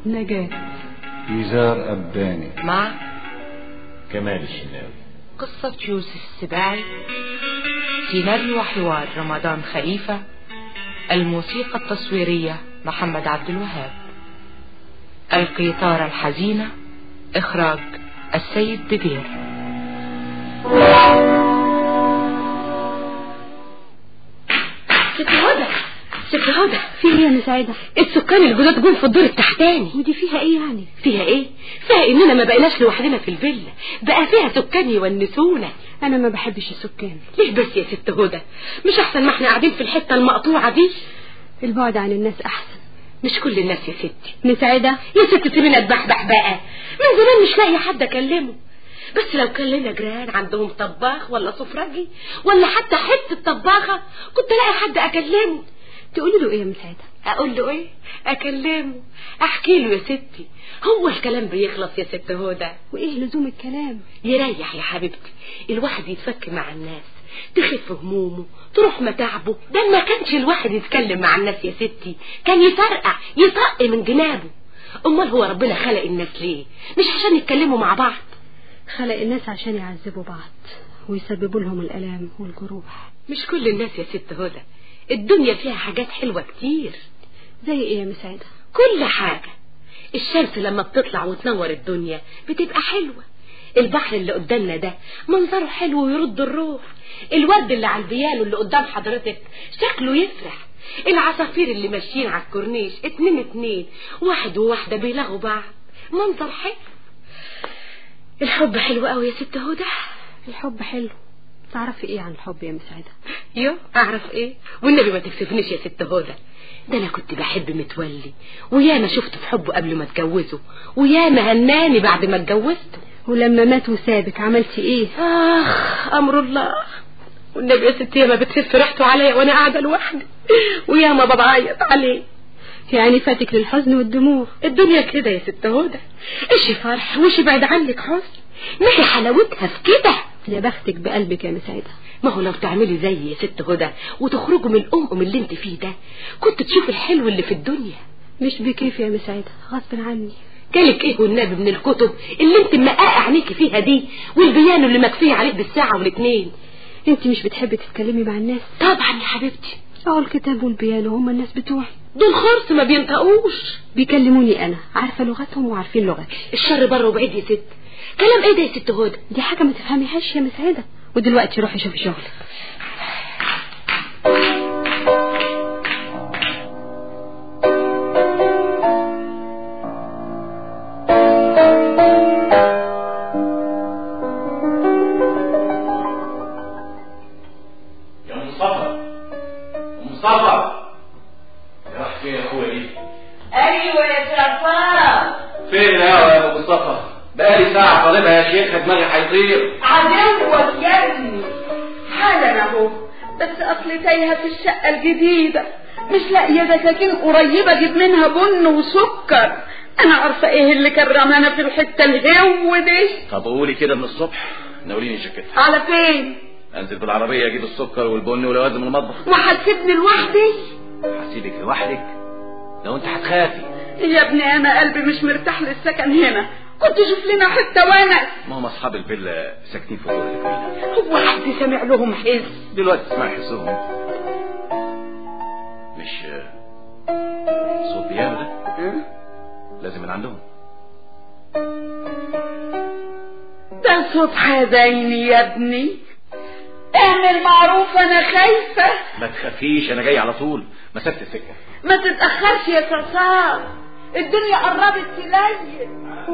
نجاة. يزار أباني مع كمال الشناوي. قصة يوسف السباعي. سيناريو وحوار رمضان خليفة. الموسيقى التصويرية محمد عبد الوهاب. القيثارة الحزينة إخراج السيد بدير. ست هدى في ايه يا مساعدة؟ السكان الجداد جم في الدور التحتاني. ودي فيها ايه يعني؟ فيها ايه؟ فيها اننا ما بقيناش لوحدنا في الفيلا، بقى فيها سكان يونسونا. انا ما بحبش السكان. ليه بس يا ست هدى؟ مش احسن ما احنا قاعدين في الحتة المقطوعة دي؟ البعد عن الناس احسن. مش كل الناس يا ستي. مساعدة يا ست سيبينا اتبحبح بقى، من زمان مش لاقي حد اكلمه. بس لو كان لنا جيران عندهم طباخ ولا سفرجي ولا حتى حتة طباخة كنت الاقي حد اكلمه. تقولي له ايه يا مساعدة؟ اقول له ايه؟ اكلمه، احكي له يا ستي. هو الكلام بيخلص يا ست هدى؟ وايه لزوم الكلام؟ يريح يا حبيبتي، الواحد يتفك مع الناس، تخف همومه، تروح متاعبه. ده ما كانش الواحد يتكلم مع الناس يا ستي، كان يفرقع يطق من جنابه. امال هو ربنا خلق الناس ليه؟ مش عشان يتكلموا مع بعض. خلق الناس عشان يعذبوا بعض ويسببوا لهم الالام والجروح. مش كل الناس يا ست هدى، الدنيا فيها حاجات حلوة كتير. زي ايه يا مساعدة؟ كل حاجة. الشمس لما بتطلع وتنور الدنيا بتبقى حلوة. البحر اللي قدامنا ده منظره حلو ويرد الروح. الورد اللي على البيانو اللي قدام حضرتك شكله يفرح. العصافير اللي ماشيين على الكورنيش 2 واحد وواحدة بيلغوا بعض، منظر حلو. الحب حلو قوي يا ست هدى. الحب حلو. تعرفي ايه عن الحب يا مساعدة؟ يو اعرف ايه؟ والنبي ما تكسفنيش يا ست هدى. ده انا كنت بحب متولي، وياما شفت في حبه قبل ما اتجوزه، وياما هناني بعد ما اتجوزته. ولما مات وسابك عملتي ايه؟ امر الله. والنبي يا ستي ما بتخف ريحته عليا وانا قاعده لوحدي، وياما بعيط عليه. يعني فاتك للحزن والدموع. الدنيا كده يا ست هدى، ايش فرح وش بعد عنك حزن، ما هي حلاوتها في كده. يا بختك بقلبك يا مساعدة. ما هو لو تعملي زي يا ست هدى وتخرجوا من الأم اللي انت فيه ده كنت تشوف الحلو اللي في الدنيا. مش بكيف يا مساعدة، غصب عني. جالك ايه والنبي من الكتب اللي انت مقاقع عينيكي فيها دي، والبيانو اللي مكفيه عليك بالساعة وال2؟ انت مش بتحبي تتكلمي مع الناس؟ طبعا يا حبيبتي. اهو الكتاب والبيانو هما الناس بتوعي. دول خرص ما بينطقوش. بيكلموني انا، عارفة لغتهم وعارفين لغتي. الشر بره وبعيد يا ست. كلام ايه ده يا ست هدى؟ دي حاجة ما تفهميهاش يا مساعدة. ودلوقتي روحي شوفي شغلك. يا مصطفى مصطفى، يا راح فين يا اخويا دي؟ ايوه يا شرفان. فين يا ابو مصطفى؟ بقالي ساعة طالبها يا شيخ، دماغي هيطير. عدوك يا ابني حالا اهو، بس اصلي تايهه في الشقه الجديده، مش لاقيه دكاكين قريبه اجيب منها بن وسكر. انا عارفه ايه اللي كرمنا في الحته الهو دي. طب قولي كده من الصبح ناوليني شكتها. على فين؟ انزل بالعربيه اجيب السكر والبن ولوازم المطبخ. وهتسيبني لوحدي؟ هسيبك لوحدك؟ لو انت هتخافي. يا ابني انا قلبي مش مرتاح للسكن هنا، كنت شوف لنا حته ونس. ما هم اصحاب الفيلا ساكنين في الدور اللي فينا. هو حد سامع لهم حس؟ دلوقتي تسمع حسهم. مش صوت بيانو ده؟ لازم من عندهم. ده صوت حزيني يا ابني، اعمل معروف انا خايفه. ما تخافيش انا جاي على طول، مسافه السكه. ما تتاخرش يا صرصار، الدنيا قربت تليل.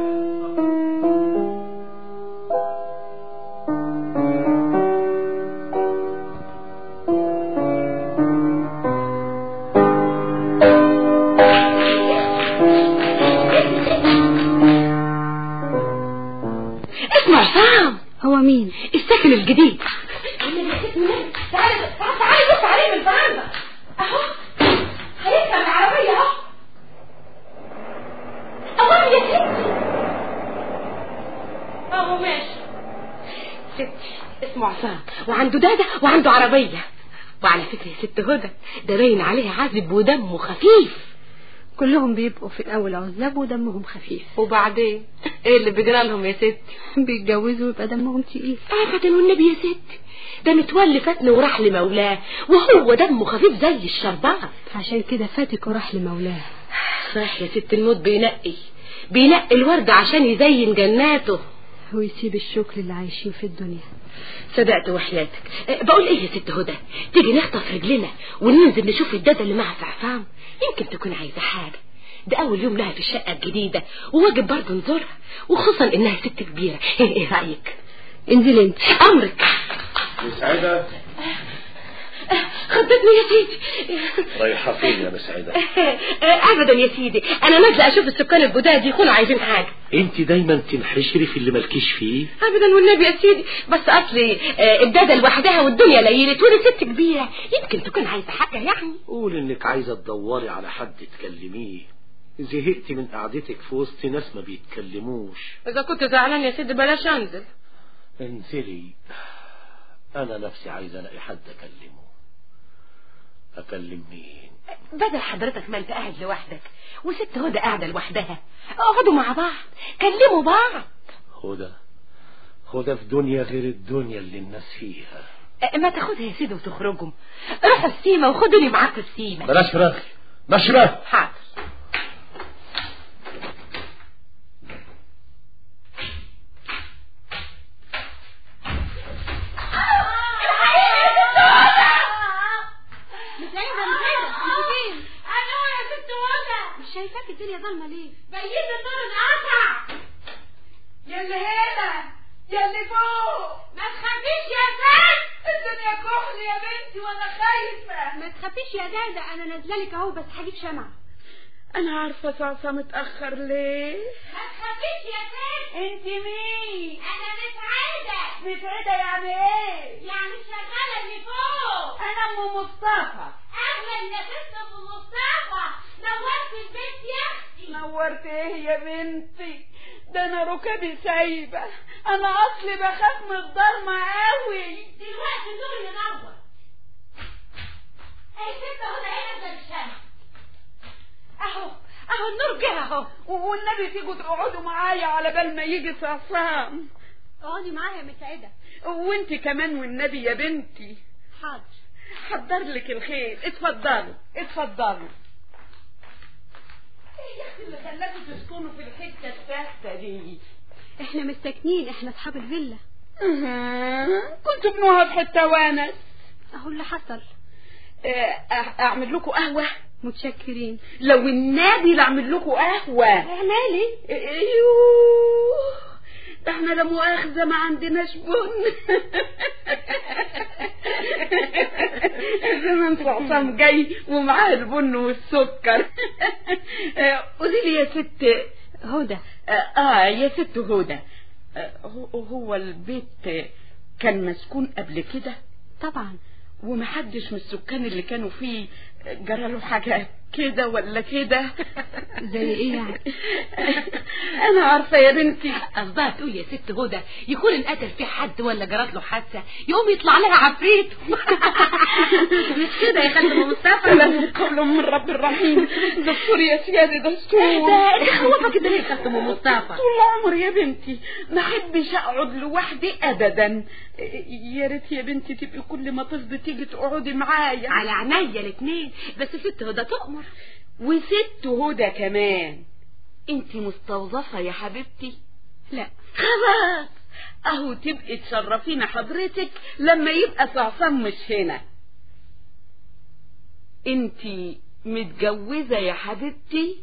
اسمع عصام. هو مين؟ الساكن الجديد. تعالي بص عليه من الفرندا اهو، هيركب العربيه اهو. الله يا ستي اهو ماشي. ستي اسمه عصام وعنده دادة وعنده عربية. وعلى فكرة يا ست هدى ده باين عليه عازب ودمه خفيف. كلهم بيبقوا في الأول عزاب ودمهم خفيف، وبعدين ايه اللي بيجرى لهم يا ستي؟ بيتجوزوا ويبقى دمهم تقيل. ابدا والنبي يا ستي، ده متولي فاتن وراح لمولاه وهو دمه خفيف زي الشربات. عشان كده فاتك وراح لمولاه. صح يا ست، الموت بينقي الورد عشان يزين جناته ويسيب الشكل اللي عايشين في الدنيا. صدقت وحياتك. بقول ايه يا ست هدى، تيجي نخطف رجلنا وننزل نشوف الداده اللي معها سعفان، يمكن تكون عايزه حاجه. ده اول يوم لها في الشقه الجديده وواجب برضه نزورها، وخصوصا انها ست كبيره. ايه رايك؟ انزلي انت. امرك. مسعدة خضتني يا سيدي. رايحة فين يا مسعدة؟ ابدا يا سيدي، انا نازله اشوف السكان الجداد يكونوا عايزين حاجه. انت دايما تنحشري في اللي مالكيش فيه. ابدا والنبي يا سيدي، بس اصلي الداده لوحدها والدنيا ليلت وانا ست كبيره، يمكن تكون عايزه حاجه يعني. قول انك عايزه تدوري على حد تكلميه، زهقت من قعدتك في وسط ناس ما بيتكلموش. اذا كنت زعلان يا سيدي بلاش انزل. انزلي، انا نفسي عايزه الاقي حد اكلمه. اكلم مين؟ بدل حضرتك ما انت قاعد لوحدك وست هدى قاعده لوحدها، اقعدوا مع بعض كلموا بعض. هدى في دنيا غير الدنيا اللي الناس فيها. ما تاخدها يا سيدي وتخرجوا، روحوا السيما وخدوني معاكم السيما. بلاش رغي، مشرب. حاضر. شايفاك الدنيا ظلمه ليه؟ بيت النور انقطع. ياللي هنا ياللي فوق، ما تخافيش يا ست، الدنيا كحل يا بنتي وانا خايفه. ما تخافيش يا داده، انا نازله لك اهو، بس هجيب شمعة. انا عارفه صعصه متاخر ليه. ما تخافيش يا ست. انت مين؟ انا مسعدة. مسعدة يعني ايه؟ يعني الشغالة اللي فوق. انا ام مصطفى. اهلا يا ست ام مصطفى، نورت البيت يا اختي. نورت ايه يا بنتي؟ ده انا ركبي سايبه، انا اصلي بخاف من الضلمه قوي. دلوقتي النور ينور. اي ست هنا هنا الشمس اهو النور جه اهو. والنبي تيجوا تقعدوا معايا على بال ما يجي صعصام. اقعدي معايا يا مسعدة. وانت كمان والنبي يا بنتي. حاضر. حضر لك الخير، اتفضلوا اتفضلوا. ايه يا اختي اللي خلاكوا تسكنوا في الحته السهله دي؟ احنا مستكنين، احنا اصحاب الفيلا. كنتوا بنوها في حته ونس. اهو اللي حصل. اعمل لكم قهوه؟ متشكرين. لو النبي لاعمل لكم قهوه. اعملي. ايوه ده احنا لا مؤاخذه ما عندناش بن. زمان صعصام جاي ومعاه البن والسكر. قولي لي يا ست هدى. يا ست هدى، هو البيت كان مسكون قبل كده؟ طبعا. ومحدش من السكان اللي كانوا فيه جراله حاجة كده ولا كده؟ زي ايه يعني؟ انا عارفة يا بنتي. قصدها تقول يا ست هدى يكون انقتل فيه حد ولا جرت له حادثة يقوم يطلع لها عفريت. مش كده يا خالد مصطفى؟ لا قول من رب الرحيم. دستور يا سيادة دستور. ده خوفك كده ليه يا خالد مصطفى؟ طول عمري يا بنتي ما احبش اقعد لوحدي ابدا. يا ريت يا بنتي تبقي كل ما تفضي تيجي تقعدي معايا. على عينيا الاثنين، بس ست هدى تؤمر. وست هدى كمان. انتي مستوظفة يا حبيبتي؟ لا خلاص اهو تبقي تشرفينا حضرتك لما يبقى صعصام مش هنا. انتي متجوزة يا حبيبتي؟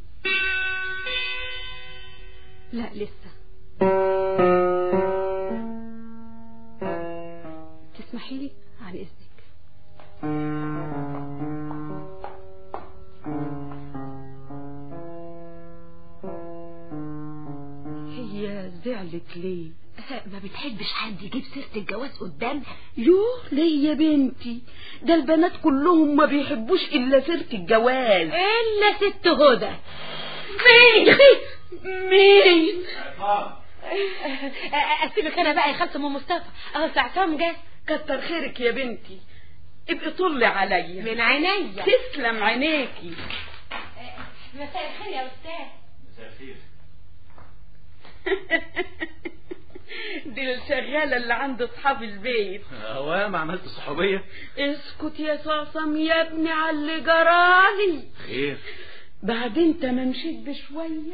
لا لسه. تسمحي لي عن اذنك. هي زعلت ليه؟ ما بتحبش حد يجيب سيرة الجواز قدامها. يوه ليه يا بنتي؟ ده البنات كلهم ما بيحبوش الا سيرة الجواز الا ست هدى. مين؟ مين؟ اسيبك انا بقى يا خالة ام مصطفى، اهو سعسام جه. كتر خيرك يا بنتي، ابقي طلي عليا. من عينيا. تسلم عينيكي. مساء الخير يا أستاذ. مساء الخير. دي الشغالة اللي عند اصحاب البيت. ما عملت صحوبية؟ اسكت يا صاصم يا ابني على اللي جرالي. خير؟ بعد انت ما مشيت بشوية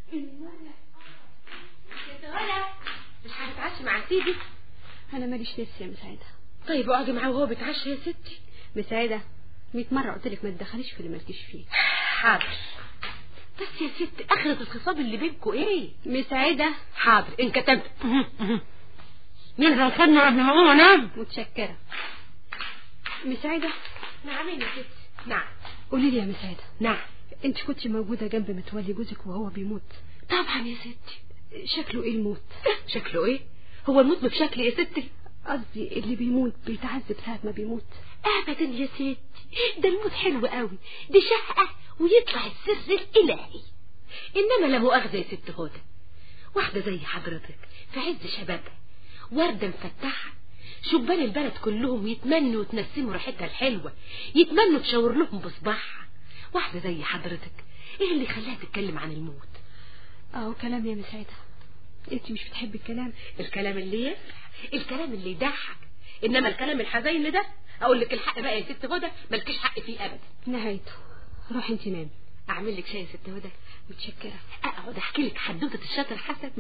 مش هتتعشي مع سيدي؟ انا ماليش نفس يا مساعدة. طيب اقعدي معاه وهو بيتعشى يا ستي. مساعدة 100 مرة قلت لك ما تدخليش في اللي مالكيش فيه. حاضر. بس يا ستي اخرة الخصاب اللي بينكوا ايه؟ مساعدة. حاضر ان كتبت. مين هنخدنا قبل ما اقوم انام؟ متشكرة. مساعدة. نعم يا ستي. نعم. قولي لي يا مساعدة. نعم. انت كنت موجودة جنب متولي جوزك وهو بيموت؟ طبعا يا ستي. شكله ايه الموت؟ شكله ايه؟ هو الموت بشكل يا ستي؟ قصدي اللي بيموت بيتعذب ساعة ما بيموت. ابدا يا ستي، ده الموت حلو قوي، دي شقة ويطلع السر الالهي. انما لا مؤاخذة يا ست هدى، واحدة زي حضرتك في عز شبابها، وردة مفتحة، شبان البلد كلهم يتمنوا وتنسموا ريحتها الحلوة، يتمنوا تشاور لهم بصباحها. واحدة زي حضرتك ايه اللي خلاها تتكلم عن الموت؟ كلام يا مساعدة. انت مش بتحبي الكلام؟ الكلام اللي يفرح، الكلام اللي يضحك، انما الكلام الحزين ده اقول لك الحق بقى يا ست هدى مالكيش حق فيه ابدا. نهايته. روحي انت نامي. اعمل لك شاي يا ست هدى؟ متشكرة. اقعد احكي لك حدوته الشاطر حسن.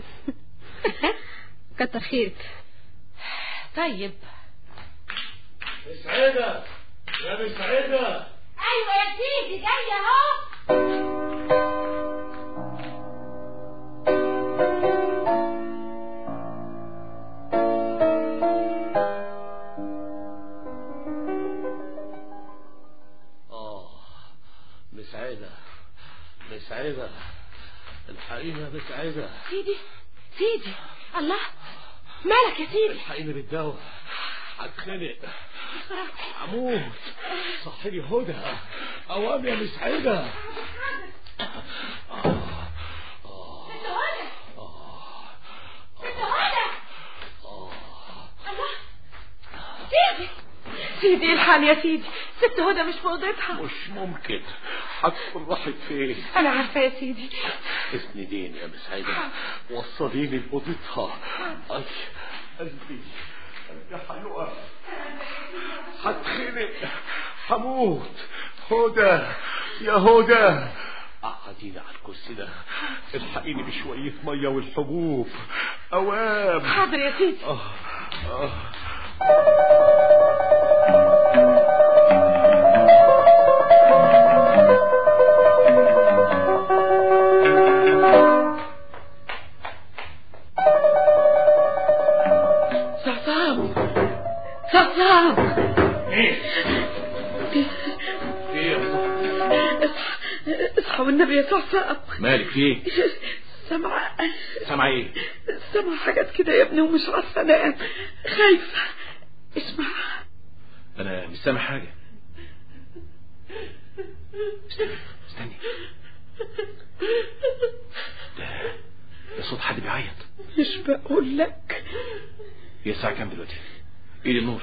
كتر خيرك. طيب. مسعدة يا مسعدة. ايوه يا سيدي جايه اهو. مسعدة الحقيقة مسعدة. سيدي الله مالك يا سيدي؟ الحقيقة بالدواء هتخنق هموت. صحيني هدى اوام يا مسعدة. سيدي الحال يا سيدي، ست هدى مش في اوضتها. مش ممكن، هتكون راحت فين؟ انا عارفه يا سيدي. اسنديني يا مسعدة، وصليني لأوضتها. اي قلبي هيقف، هتخنق، هموت. هدى يا هدى، قعديني على الكرسي ده، الحقيني بشوية مية والحبوب اوام. حاضر يا سيدي. صعصام اصحى والنبي يا صعصام. مالك فيه؟ سامعة ايه؟ سامعة حاجات كده يا ابني ومش عارفة انام، خايفة. اسمع. انا مش سامع حاجة. استني، ده صوت حد بيعيط. مش بقول لك. هي الساعة كام دلوقتي؟ ايه النور؟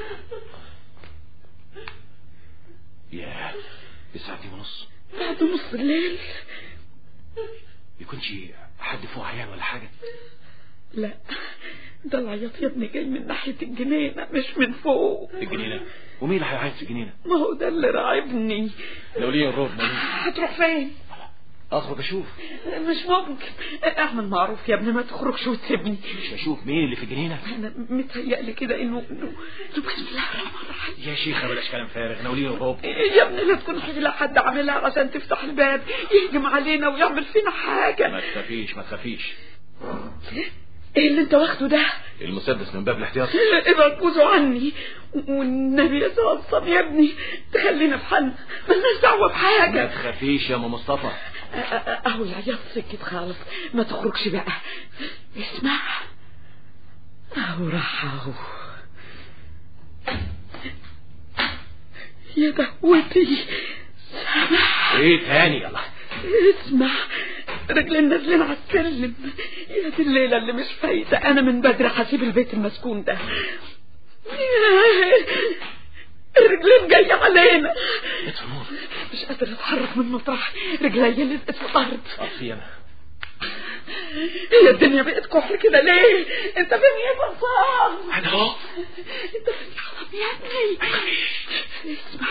ياه، الساعة 2:30 بعد نص الليل. يكونش حد فوق عيان ولا حاجة؟ لا، ده العياط يا ابني جاي من ناحية الجنينة مش من فوق. الجنينة؟ ومين اللي هيعيط في الجنينة؟ ما هو ده اللي راعبني. لو ليه الروح هتروح فين؟ اخرج اشوف. مش ممكن، اعمل معروف يا ابني ما تخرجش وتسيبني. مش هشوف مين اللي في الجنينة؟ انا متهيألي كده انه بسم الله الرحمن الرحيم. يا شيخة بلاش كلام فارغ، ناوليه الروب. يا ابني لا تكون حيلة حد عاملها عشان تفتح الباب يهجم علينا ويعمل فينا حاجة. ما تخافيش ما تخافيش. ايه اللي انت واخده ده؟ المسدس من باب الاحتياط. ابعد عني والنبي يا صاصم يا ابني تخلينا في حالنا، مالناش دعوه بحاجه. ما تخافيش يا ام مصطفى. اهو العياط سكت خالص، ما تخرجش بقى. اسمع اهو راح اهو. يا دهوتي سامع. ايه تاني؟ يلا اسمع، رجلين نازلين على السلم. يا دي الليلة اللي مش فايتة، أنا من بدري هسيب البيت المسكون ده. رجلين جايه علينا. اطفي النور. مش قادر اتحرك من مطرح، رجلي لزقت في الارض. اطفي انا. هي الدنيا بقت كحل كده ليه؟ انت فين يا بصام؟ انا اهو. انت فين يا حرام يا ابني؟ اسمع،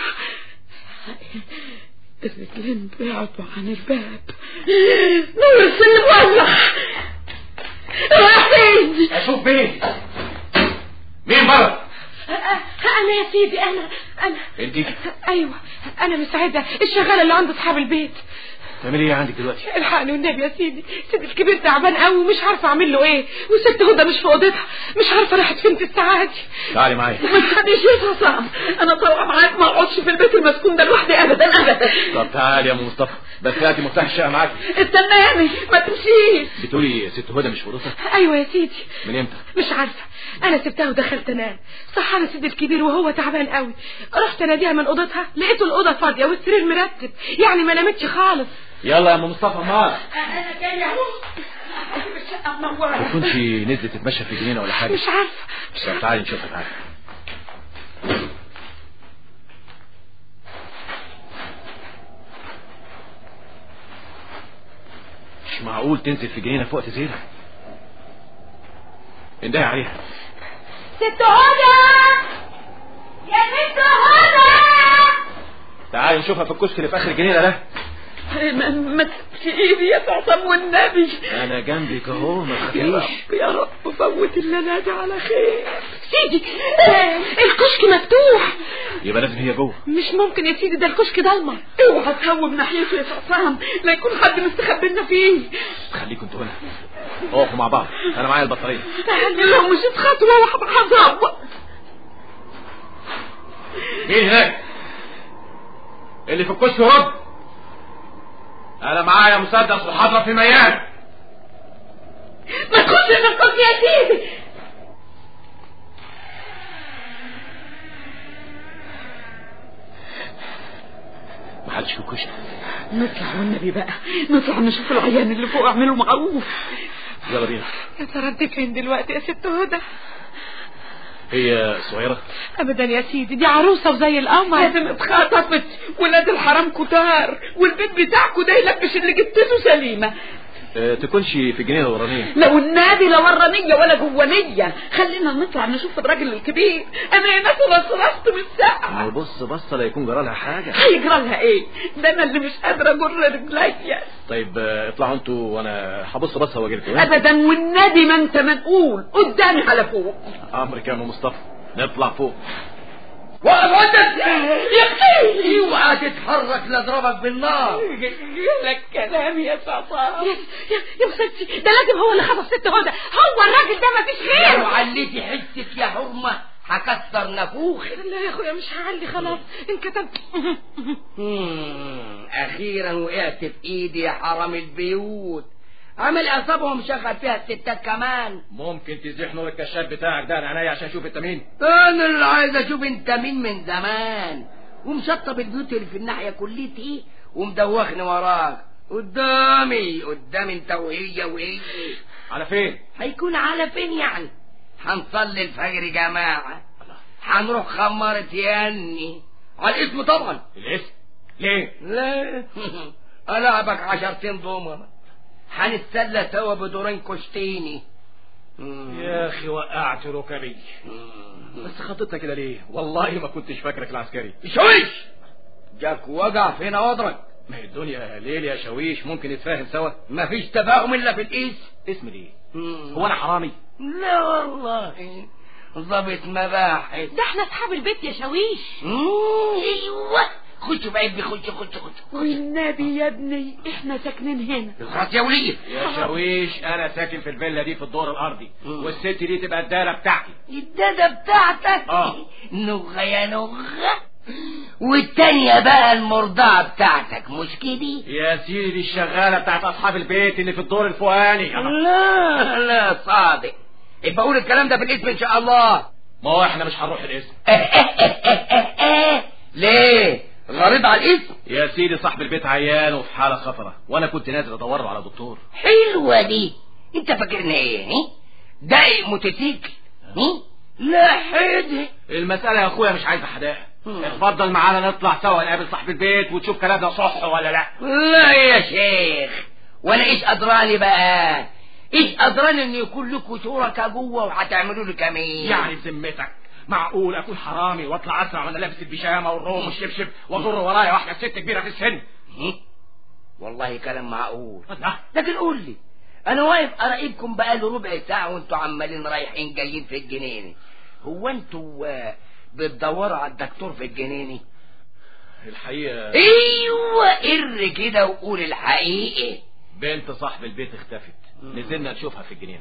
الرجلين بعدوا عن الباب. نور السن ولع. رايح فين؟ اشوف مين بره؟ انا يا سيدي، انا انت؟ ايوه، انا مساعده الشغاله اللي عند اصحاب البيت. تعملي ايه عندك دلوقتي؟ الحقني والنبي يا سيدي، سيدي الكبير تعبان قوي ومش عارفه اعمل له ايه، وست هدى مش في اوضتها، مش عارفه راحت فين في الساعه دي. تعالي معايا. ما تخليش يفهم، انا طالعه معاك، ما اقعدش في البيت المسكون ده لوحدي ابدا ابدا. طب تعالي يا ام مصطفى، بس هاتي مفتاح الشقه معاكي. استناني ما تمشيش. بتقولي ست هدى مش في اوضتها؟ ايوه يا سيدي. من امتى؟ مش عارفه، انا سبتها ودخلت انام. صح، انا سيدي الكبير وهو تعبان قوي، رحت اناديها من اوضتها، لقيته الاوضه فاضيه والسرير مرتب، يعني ما نامتش خالص. يلا يا ام مصطفى مار. انا جايه اهو. الشقه منوره. ما كنتش نزلت تتمشى في جنينه ولا حاجه؟ مش عارفه. طب تعالي نشوفها. تعالي. مش معقول تنزل في جنينه في وقت زي ده. اندهي عليها. ست هدى يا ست هدى. تعالي نشوفها في الكشك اللي في اخر الجنينه ده. ما تسيبش ايدي يا فاطمه والنبي. انا جنبك اهو، ما يا تخافيش. رب يا رب فوت الليله دي على خير. سيدي الكشك مفتوح. يبقى لازم هي جوه. مش ممكن يا سيدي، ده الكشك ضلمه. اوعى تهوب ناحيته يا فاطمه، لا يكون حد مستخبي لنا فيه. خليكم انتوا هنا، اقفوا مع بعض، انا معايا البطاريه. لو مشيت خطوه واحده هظبط. مين هناك؟ اللي في الكشك رد. انا معايا مسدس وحاضره في ميان. ما تخش الكشك يا سيدي. محدش في الكشك. نطلع والنبي بقى، نطلع نشوف العيان اللي فوق، اعملوا معروف. يلا بينا. يا ترى انت فين دلوقتي يا ست هدى؟ هي صغيره؟ ابدا يا سيدي، دي عروسه وزي القمر. لازم اتخطفت، ولاد الحرام كتار، والبيت بتاعكوا ده يلبش اللي جبتته سليمه. تكونش في الجنينه الورانيه؟ لو النادي لا ورانيه ولا جوانيه. خلينا نطلع نشوف الراجل الكبير، انا هناك رصرصت من السقعه. بص بصه لا يكون جرالها حاجه. هيجرى لها ايه؟ ده انا اللي مش قادره اجر رجليا. طيب اطلعوا انتوا وانا هبص بصه واجيلكم. ابدا والنادي ما انت منقول قدامي على فوق. امرك يا ام مصطفى، نطلع فوق. وقف يا اختي اوعى تتحرك لاضربك بالنار. لك كلام يا صفا. يا مسدسي، ده لازم هو اللي خطف ست هدى، هو الراجل ده مفيش لو غيره. عليتي حسك يا حرمه هكسر نافوخك. لا يا اخويا مش هعلي، خلاص انكتبت. اخيرا وقعت في ايدي يا حرام البيوت. عامل اعصابهم مشغل فيها الستات كمان. ممكن تزيح نور الكشاف بتاعك ده انا عينيا عشان اشوف انت مين. انا اللي عايز اشوف انت مين من زمان، ومشطب البيوت اللي في الناحيه كليتي ومدوخني وراك. قدامي انت وهي. على فين؟ هيكون على فين يعني؟ هنصلي الفجر جماعه، هنروح خمرة ياني على الاسم طبعا. الاسم؟ ليه؟ لا العبك 10 ضمنه، هنتسلى سوا بدورين كشتيني. يا اخي وقعت ركبي. بس خطتنا كده ليه؟ والله ما كنتش فاكرك العسكري. شويش جاك وجع فين وضرك. ما هي الدنيا ليل يا شويش، ممكن نتفاهم سوا. مفيش تفاهم الا في الاسم. اسم ليه؟ هو انا حرامي؟ لا والله ضابط مباحث. ده احنا اصحاب البيت يا شويش. ايوه خش بعيد، خش. والنبي يا ابني احنا ساكنين هنا. خلاص يا وليه. يا شويش انا ساكن في الفيلا دي في الدور الارضي، والست دي تبقى الداله بتاعتي. الداده بتاعتك؟ نغه يا نغه. والتانية بقى المرضعة بتاعتك مش كده؟ يا سيدي الشغالة بتاعت اصحاب البيت اللي في الدور الفوقاني. لا صادق، يبقى قول الكلام ده في الاسم ان شاء الله. ما هو احنا مش هنروح الاسم. ليه؟ غريب على الاسم؟ يا سيدي صاحب البيت عيان وفي حالة خطرة، وانا كنت نازل ادور على دكتور. حلوة دي. انت فاكرني ايه؟ دايق موتوسيكل؟ لا حد. المسألة يا اخويا مش عايزة حدائق. اتفضل معانا نطلع سوا نقابل صاحب البيت وتشوف كلامنا صح ولا لا. لا يا شيخ، وانا ايش ادراني بقى؟ ايش ادراني ان يكون لكم شركاء جوه وهتعملوا لي كمين؟ يعني بذمتك معقول اكون حرامي واطلع اسرع وانا لابس البيجامه والروم والشبشب واجر ورايا واحده ست كبيره في السن؟ والله كلام معقول. لكن قول لي، انا واقف اراقبكم بقاله ربع ساعه وانتوا عمالين رايحين جايين في الجنينه. هو انتوا بتدوروا على الدكتور في الجنينه؟ الحقيقه ايوه قر كده وقول الحقيقه. بنت صاحب البيت اختفت، نزلنا نشوفها في الجنينه.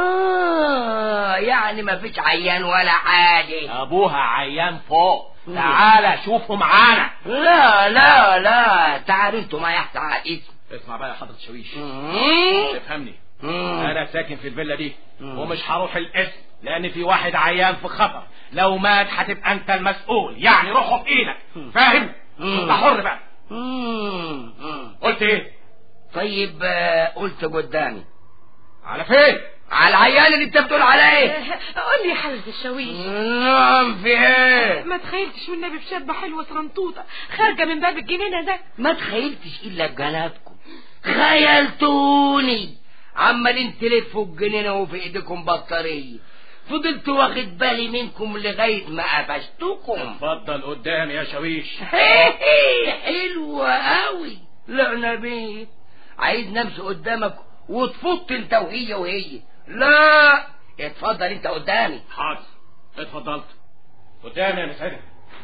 يعني ما فيش عيان ولا حاجه؟ ابوها عيان فوق، تعالى شوفه معانا. لا لا لا، تعالوا انتوا ما يحت على الاسم. اسمع بقى يا حضرة شويش، افهمني. انا ساكن في الفيلا دي ومش هروح الاسم لان في واحد عيان في خطر، لو مات هتبقى انت المسؤول، يعني روحه بايدك، فاهم؟ انت حر بقى. قلت ايه؟ طيب قلت قدامي. على فين؟ على العيان اللي انت بتقول عليه. قول لي يا حضرة الشاويش. نعم في ايه؟ ما تخيلتش والنبي بشابة حلوة صرنطوطة خارجة من باب الجنينة ده؟ ما تخيلتش الا بجلابكم، خيلتوني عمالين تلفوا الجنينة وفي ايديكم بطارية، فضلت واخد بالي منكم لغاية ما قفشتكم. اتفضل قدامي يا شاويش. حلوة قوي. لعنا بيه، عايز نمشي قدامك وتفط انت وهي. لا اتفضل انت قدامي. حاضر اتفضلت قدامي يا مسعدة.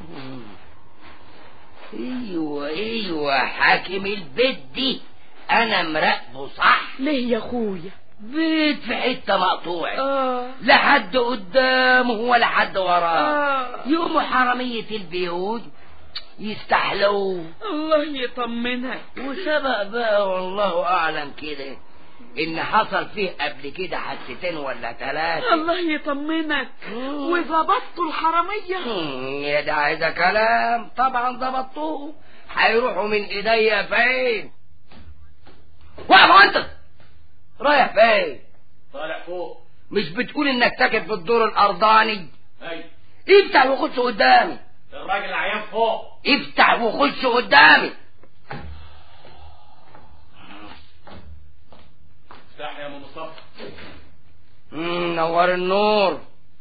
ايوه حاكم البيت دي انا مراقبه صح. ليه يا اخويا؟ بيت في حته مقطوعه، لا حد قدامه ولا حد وراه. يقوموا حراميه البيوت يستحلوه. الله يطمنك. وسبق بقى والله اعلم كده ان حصل فيه قبل كده حادثتين ولا 3. الله يطمنك. وظبطتوا الحراميه؟ يا ده عايزه كلام. طبعا ظبطوه. هيروحوا من ايديا فين؟ واقف انت رايح فين؟ طالع فوق. مش بتقول انك ساكن في الدور الارضاني؟ ايوه. افتح وخش قدامي. الراجل العيان فوق. افتح وخش قدامي. افتح يا ام مصطفى. نور النور.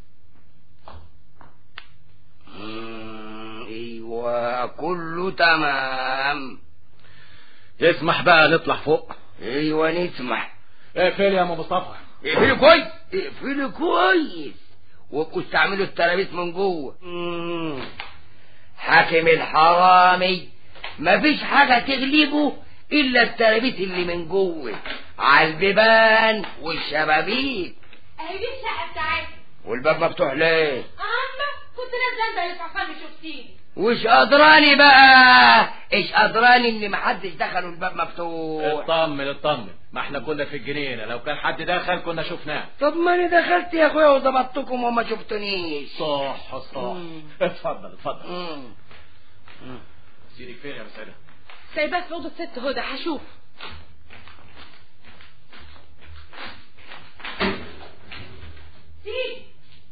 ايوه كله تمام. اسمح بقى نطلع فوق. ايوه نسمح. اقفل يا ام مصطفى. اقفلي كويس. اقفلي كويس وابقوا استعملوا الترابيس من جوه. حاكم الحرامي مفيش حاجة تغلبه الا الترابيس اللي من جوه على البيبان والشبابيك. اهي دي الشقه بتاعتي. والباب مفتوح ليه؟ كنت نازله انت عشان شفتيني. وش ادراني بقى؟ ايش ادراني ان محدش دخل والباب مفتوح؟ اطمن، ما احنا كنا في الجنينه، لو كان حد دخل كنا شفناه. طب ما انا دخلت يا اخويا وضبطتكم وما شفتنيش. صح. اتفضل. سيدك فين يا مسعدة؟ سايباه في اوضه ست هدى هشوف. سيدي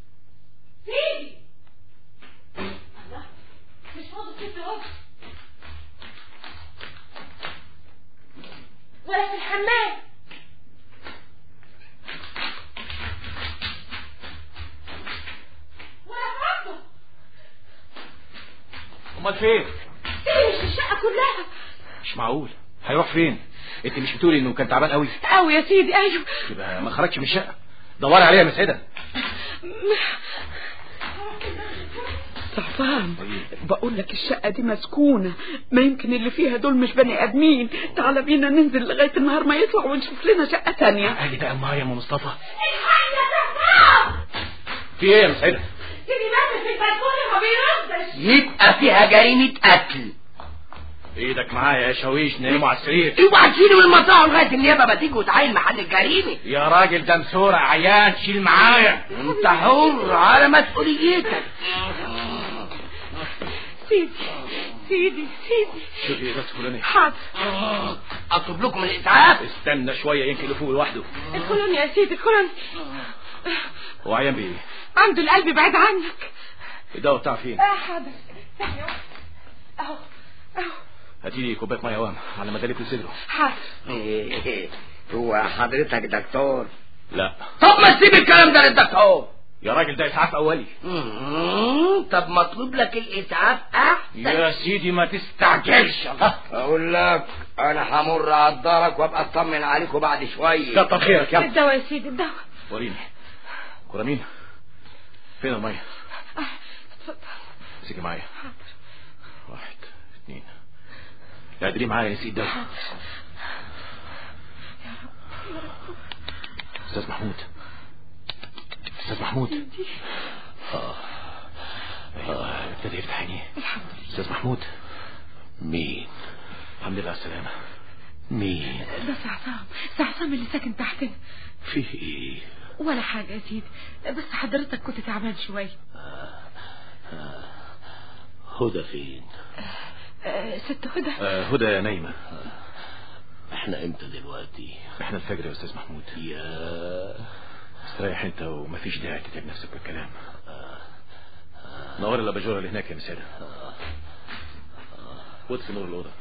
الله، مش في اوضه ست هدى ولا في الحمام. امال فين؟ مش في الشقه كلها. مش معقول، هيروح فين؟ انت مش بتقولي انه كان تعبان قوي؟ قوي يا سيدي. ايوه. يبقى ما خرجش من الشقه. دوري عليها يا مسعدة. صعبان. بقول لك الشقة دي مسكونة، ما يمكن اللي فيها دول مش بني ادمين. تعال بينا ننزل لغاية النهار ما يطلع ونشوف لنا شقة تانية. قال بقى معايا يا ام مصطفى. الحاج يا صفاء. في ايه يا مسعدة؟ سيدي بس في البلكونه ما بيردش. يبقى فيها جريمة قتل. ايدك معايا يا شاويش، نايموا على السرير. اوعى تشيلوا من المطاع لغايه النيابه ما تيجي وتعاين محل الجريمه. يا راجل ده مسورة عيان، شيل معايا. انت حر على مسؤوليتك. سيدي شوفي ايه بس فلاني. حاضر. اطلب لكم الاسعاف. استنى شوية يمكن يفوق لوحده. الكولوني يا سيدي الكولوني. هو عيان بايه؟ عنده القلب بعيد عنك. الدواء بتاعه فين؟ حاضر. اهو هاتي لي كوبايه ميه وام على ما جالي في صدره. حاضر. هو حضرتك دكتور؟ لا. طب ما تسيب الكلام ده للدكتور يا راجل، ده اسعاف اولي. طب مطلوب لك الاسعاف احسن. يا سيدي ما تستعجلش. اقول لك انا همر على دارك وابقى اطمن عليكم بعد شويه. كتر خيرك. يلا الدواء يا سيدي، الدواء. وريني كرامين، فين الميه؟ اتفضل. امسكي معايا. 1 2. اعدلي معايا يا سيدي. استاذ محمود، استاذ محمود. ابتدى يفتح عينيه. استاذ محمود. مين؟ الحمد لله على السلامة. مين؟ ده سعسام اللي ساكن تحتنا. فيه ايه؟ ولا حاجة يا سيدي، بس حضرتك كنت تعبان شوية. هدى فين؟ ست هدى. هدى نايمة. احنا امتى دلوقتي؟ احنا الفجر يا استاذ محمود. يا استريح انت ومفيش داعي تتعب نفسك بالكلام. نور الاباجوره اللي هناك يا مساده. وطفي نور الاوضه.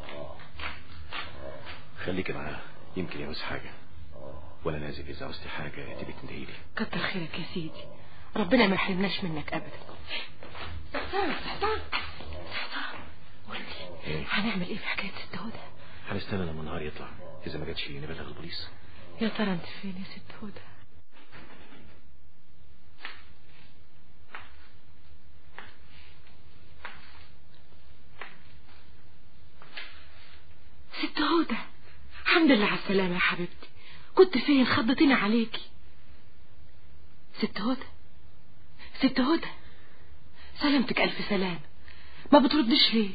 خليكي معاه، يمكن يعوز حاجه. ولا نازل اذا عوزتي حاجه تبي تندهيلي. كتر خيرك يا سيدي، ربنا ما يحرمناش منك ابدا. سعسام هنعمل ايه في حكايه ست هدى؟ هنستنى لما النهار يطلع، اذا ما جاتش نبلغ البوليس. يا ترى انت فين يا ست هدى؟ ست هدى، الحمد لله على السلامة يا حبيبتي. كنت فين؟ خضتني عليكي. ست هدى، ست هدى، سلامتك ألف سلامة. ما بتردش ليه؟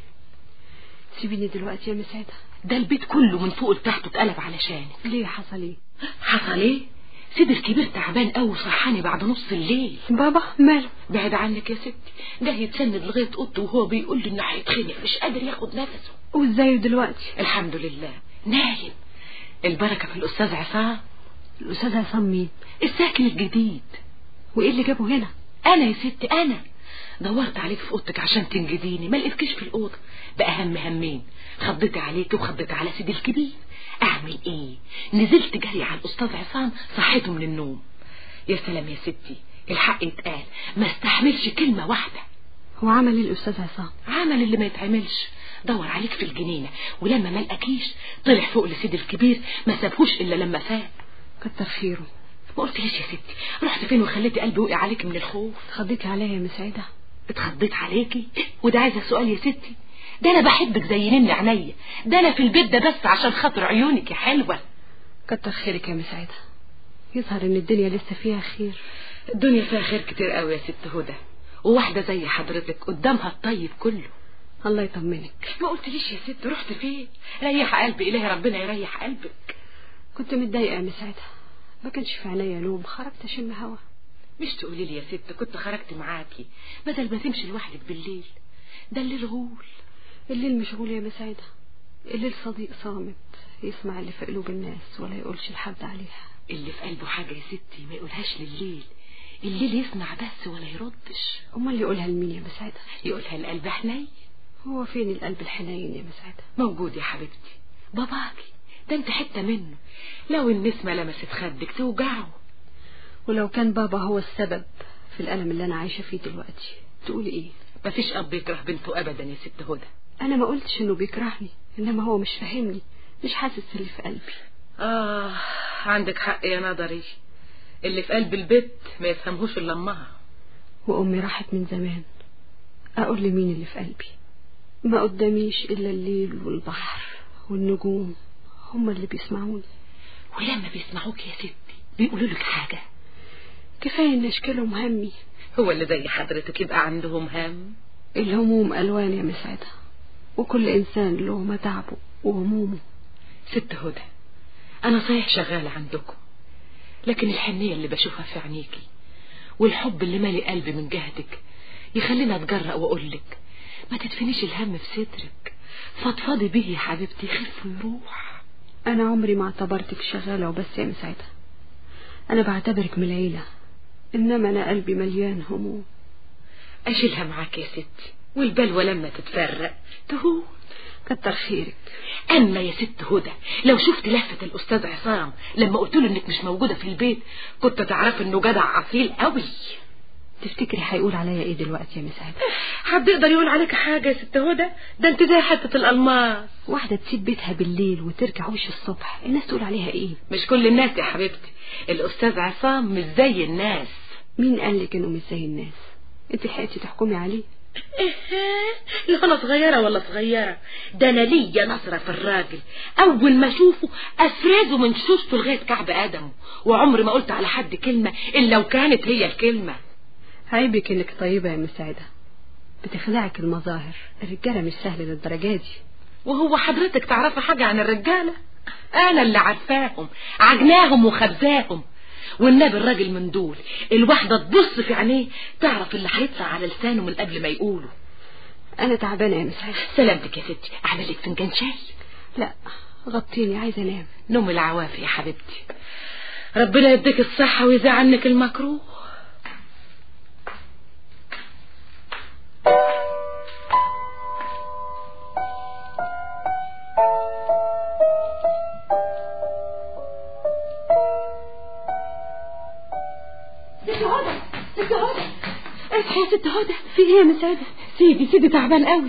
سيبيني دلوقتي يا مساعدة. ده البيت كله من فوق لتحت اتقلب علشانك. ليه؟ حصل ايه؟ حصل ايه؟ سيد الكبير تعبان قوي، صحاني بعد نص الليل. بابا ماله؟ بعد عنك يا ستي، ده يتسند لغايه اوضته وهو بيقول لي انه هيتخنق، مش قادر ياخد نفسه. وازاي دلوقتي؟ الحمد لله نايم. البركه في الاستاذ عصام. الاستاذ عصام مين؟ الساكن الجديد. وايه اللي جابه هنا؟ انا يا ستي انا دورت عليك في اوضتك عشان تنجديني، ما لقيتكيش في الاوضه. بقى همين، خضيت عليك وخضيت على سيدي الكبير. اعمل ايه؟ نزلت جري على الاستاذ عصام، صحيته من النوم. يا سلام يا ستي، الحق يتقال، ما استحملش كلمه واحده. هو عمل ايه الاستاذ عصام؟ عمل اللي ما يتعملش، دور عليك في الجنينه، ولما ما لقاكيش طلع فوق لسيدي الكبير، ما سابهوش الا لما فاق. كتر خيره. ما قلتليش يا ستي رحت فين وخليتي قلبي وقع عليك من الخوف؟ اتخضيتي عليا يا مسعدة. اتخضيت عليكي؟ وده عايزه سؤال يا ستي؟ ده انا بحبك زي نمن عينيا، ده انا في البيت ده بس عشان خاطر عيونك يا حلوه. كتر خيرك يا مسعدة، يظهر ان الدنيا لسه فيها خير. الدنيا فيها خير كتير قوي يا ست هدى، وواحده زي حضرتك قدامها الطيب كله. الله يطمنك. ما قلتليش يا ست رحت فين؟ ريح قلبي، الهي ربنا يريح قلبك. كنت متضايقه يا مسعدة، ما كانش في عينيا نوم، خرجت اشم هوا. مش تقولي لي يا ست كنت خرجت معاكي بدل ما تمشي لوحدك بالليل؟ ده الليل غول. الليل مشغول يا مسعدة، الليل صديق صامت يسمع اللي في قلوب الناس ولا يقولش لحد عليها. اللي في قلبه حاجة يا ستي ما يقولهاش لليل، الليل يسمع بس ولا يردش. امال يقولها لمين يا مسعدة؟ يقولها القلب حنين. هو فين القلب الحنين يا مسعدة؟ موجود يا حبيبتي، باباكي ده انت حتة منه، لو النسمة لمست خدك توجعه. ولو كان بابا هو السبب في الألم اللي أنا عايشة فيه دلوقتي تقولي إيه؟ مفيش أب يكره بنته أبدا يا ست هدى. أنا ما قلتش إنه بيكرهني، إنما هو مش فاهمني، مش حاسس اللي في قلبي. عندك حق يا نظري، اللي في قلب البيت ما يفهمهوش إلا أمها. وأمي راحت من زمان، أقول لمين اللي في قلبي؟ ما قداميش إلا الليل والبحر والنجوم، هم اللي بيسمعوني. ولما بيسمعوك يا ستي بيقولوا لك حاجة؟ كفاية إن أشكالهم همي. هو اللي زي حضرتك يبقى عندهم هم؟ الهموم ألوان يا مسعدة، وكل إنسان له متعبه وهمومه. ست هدى، أنا صحيح شغالة عندكم، لكن الحنية اللي بشوفها في عينيكي والحب اللي مالي قلبي من جهتك يخلينا أتجرأ وأقولك ما تدفنيش الهم في صدرك، فضفضي بيه يا حبيبتي يخف ويروح. أنا عمري ما اعتبرتك شغالة وبس يا مسعدة، أنا بعتبرك من العيلة، إنما أنا قلبي مليان هموم. أشيلها معاك يا ستي، والبلوى لما تتفرق تهون. كتر خيرك. اما يا ست هدى، لو شفت لفة الاستاذ عصام لما قلت له انك مش موجودة في البيت كنت تعرف انه جدع اصيل قوي. تفتكري هيقول عليا ايه دلوقتي يا مساعدة؟ حد يقدر يقول عليك حاجة يا ست هدى؟ ده انت زي حتة الالماس. واحدة تسيب بيتها بالليل وترجع وش الصبح، الناس تقول عليها ايه؟ مش كل الناس يا حبيبتي، الاستاذ عصام مش زي الناس. مين قالك انه مش زي الناس؟ انت لحقتي تحكمي عليه؟ لا انا صغيرة ولا صغيرة، ده انا ليا نظرة في الراجل، اول ما اشوفه افرزه من شوشته لغاية كعب ادمه، وعمري ما قلت على حد كلمة الا لو كانت هي الكلمة. عيبك انك طيبة يا مساعدة، بتخلعك المظاهر، الرجالة مش سهل للدرجة دي. وهو حضرتك تعرفي حاجة عن الرجالة؟ انا اللي عارفاهم، عجناهم وخبزاهم. والنبي الراجل من دول الواحدة تبص في عينيه تعرف اللي هيطلع على لسانه من قبل ما يقوله. انا تعبانة يا مساعدة. سلامتك يا ستي، اعمل لك فنجان شاي؟ لا غطيني، عايزة انام. نوم العوافي يا حبيبتي، ربنا يديك الصحة ويزع عنك المكروه. اصحي يا ست هدى، في ايه يا مساعدة؟ سيدي تعبان قوي.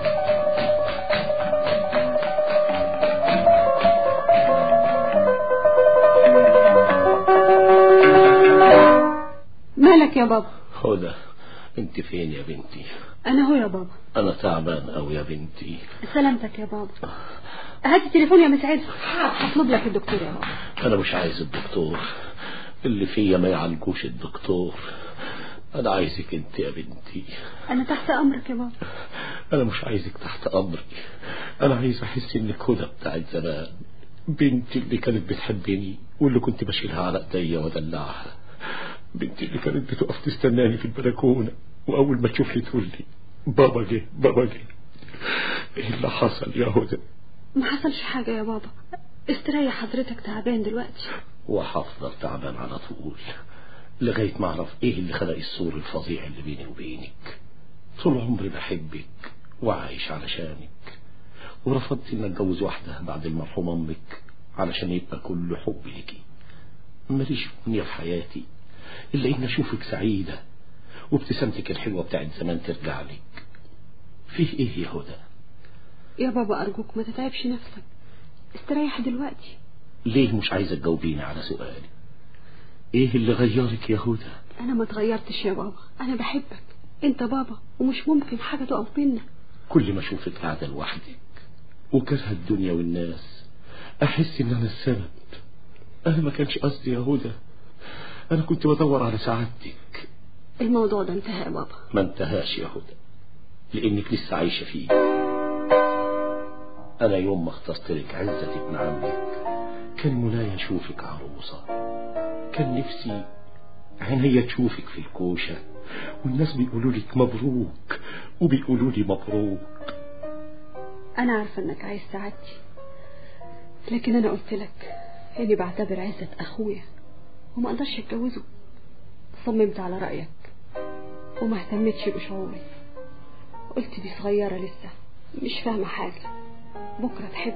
مالك يا بابا؟ هدى انت فين يا بنتي؟ انا هو يا بابا. انا تعبان قوي يا بنتي. سلامتك يا بابا. هاتي التليفون يا مساعدة، هطلب لك الدكتور يا بابا. انا مش عايز الدكتور، اللي فيا ما يعالجوش الدكتور، انا عايزك انت يا بنتي. انا تحت امرك يا بابا. انا مش عايزك تحت امري، انا عايز احس انك هدى بتاعت زمان، بنتي اللي كانت بتحبني واللي كنت بشيلها على ايديا وادلعها، بنتي اللي كانت بتقف تستناني في البلكونه واول ما تشوفني تقول لي بابا جه بابا جه. ايه اللي حصل يا هدى؟ ما حصلش حاجة يا بابا، استريح، حضرتك تعبان دلوقتي. وهفضل تعبان على طول لغاية ما اعرف ايه اللي خلق السور الفظيع اللي بيني وبينك. طول عمري بحبك وعايش علشانك، ورفضت ان اتجوز واحدة بعد المرحوم امك علشان يبقى كل حب ليكي. ماليش امنية في حياتي الا ان اشوفك سعيدة وابتسامتك الحلوة بتاعت زمان ترجع لك. فيه ايه يا هدى؟ يا بابا ارجوك ما تتعبش نفسك، استريح دلوقتي. ليه مش عايزة تجاوبيني على سؤالي؟ ايه اللي غيرك يا هدى؟ انا ما اتغيرتش يا بابا، انا بحبك، انت بابا ومش ممكن حاجة تقف بينا. كل ما اشوفك قاعدة لوحدك وكره الدنيا والناس احس ان انا السبب. انا ما كانش قصدي يا هدى، انا كنت بدور على سعادتك. الموضوع ده انتهى يا بابا. ما انتهاش يا هدى، لانك لسه عايشة فيه. انا يوم ما اخترت لك عزة ابن عمك كان منايا اشوفك عروسة، كان نفسي عينيا تشوفك في الكوشة والناس بيقولوا لك مبروك وبيقولوا لي مبروك. انا عارفة انك عايز سعادتي، لكن انا قلت لك اني بعتبر عزة اخويا وما اقدرش اتجوزه. صممت على رأيك وما اهتمتش بشعوري، قلت دي صغيرة لسه مش فاهمة حاجة، بكرة تحب.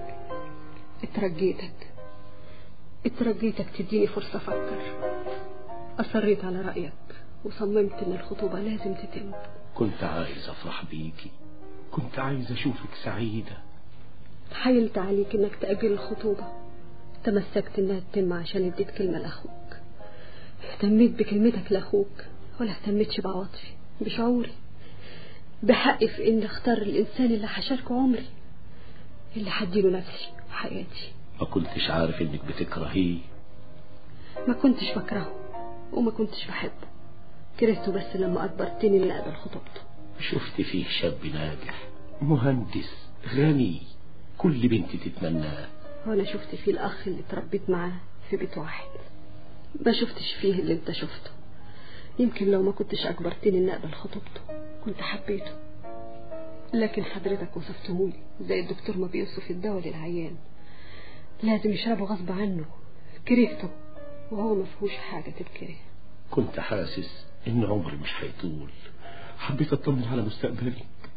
اترجيتك تديني فرصة افكر، اصريت على رأيك وصممت ان الخطوبة لازم تتم. كنت عايز افرح بيكي، كنت عايز اشوفك سعيدة. حايلت عليك انك تأجل الخطوبة، تمسكت انها تتم عشان اديت كلمة لاخوك، اهتميت بكلمتك لاخوك ولا اهتمتش بعواطفي بشعوري، بحقي في ان اختار الانسان اللي هشاركه عمري، اللي هديله نفسي وحياتي. ما كنتش عارف انك بتكرهيه. ما كنتش بكرهه وما كنتش بحبه، كرهته بس لما اجبرتني ان اقبل خطوبته. شفت فيه شاب ناجح مهندس غني كل بنت تتمناه، وانا شفت فيه الاخ اللي اتربيت معاه في بيت واحد. ما شفتش فيه اللي انت شفته، يمكن لو ما كنتش اجبرتني ان اقبل خطوبته كنت حبيته، لكن حضرتك وصفتهولي زي الدكتور ما بيوصف الدواء للعيان، لازم يشربه غصب عنه. كرهته وهو ما فيهوش حاجة تتكره. كنت حاسس ان عمري مش هيطول، حبيت اطمن على مستقبلك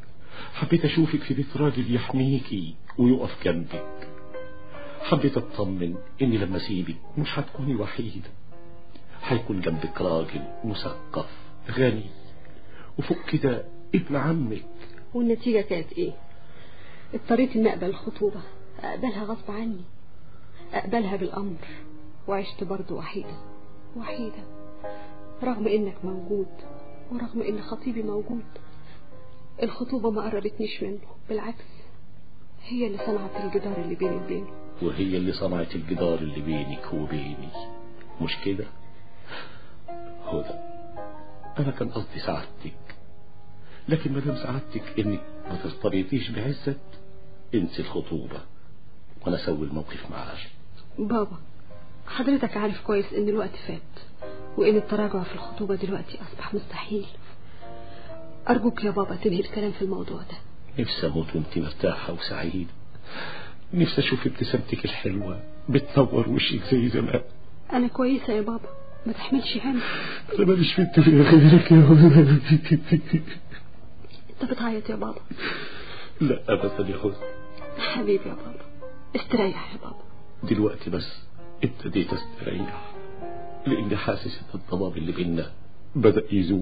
حبيت أشوفك في بيت راجل يحميكي ويقف جنبك. حبيت أطمن إني لما أسيبك مش هتكوني وحيدة، هيكون جنبك راجل مثقف غني وفوق كده ابن عمك. والنتيجة كانت إيه؟ اضطريت إني أقبل الخطوبة، أقبلها غصب عني، أقبلها بالأمر، وعشت برضو وحيدة رغم إنك موجود ورغم إن خطيبي موجود. الخطوبة ما قربتنيش منه، بالعكس هي اللي صنعت الجدار اللي بيني وبينه. وهي اللي صنعت الجدار اللي بينك وبيني، مش كده؟ هدى، أنا كان قصدي سعادتك، لكن مادام سعادتك إنك ما ترتبطيش بعزت، انسي الخطوبة وأنا أسوي الموقف مع رشد. بابا، حضرتك عارف كويس إن الوقت فات وإن التراجع في الخطوبة دلوقتي أصبح مستحيل. أرجوك يا بابا تنهي الكلام في الموضوع ده. نفسي أموت وأنت مرتاحة وسعيدة، نفسي أشوف ابتسامتك الحلوة بتنور وشك زي زمان. أنا كويسة يا بابا، ما تحملش هم. أنا ماليش في الدنيا غيرك يا هدى. أنت بتعيط يا بابا؟ لا أبدا يا هدى. حبيبي يا بابا، استريح يا بابا. دلوقتي بس ابتديت استريح، لأني حاسس إن الضباب اللي بينا بدأ يزول.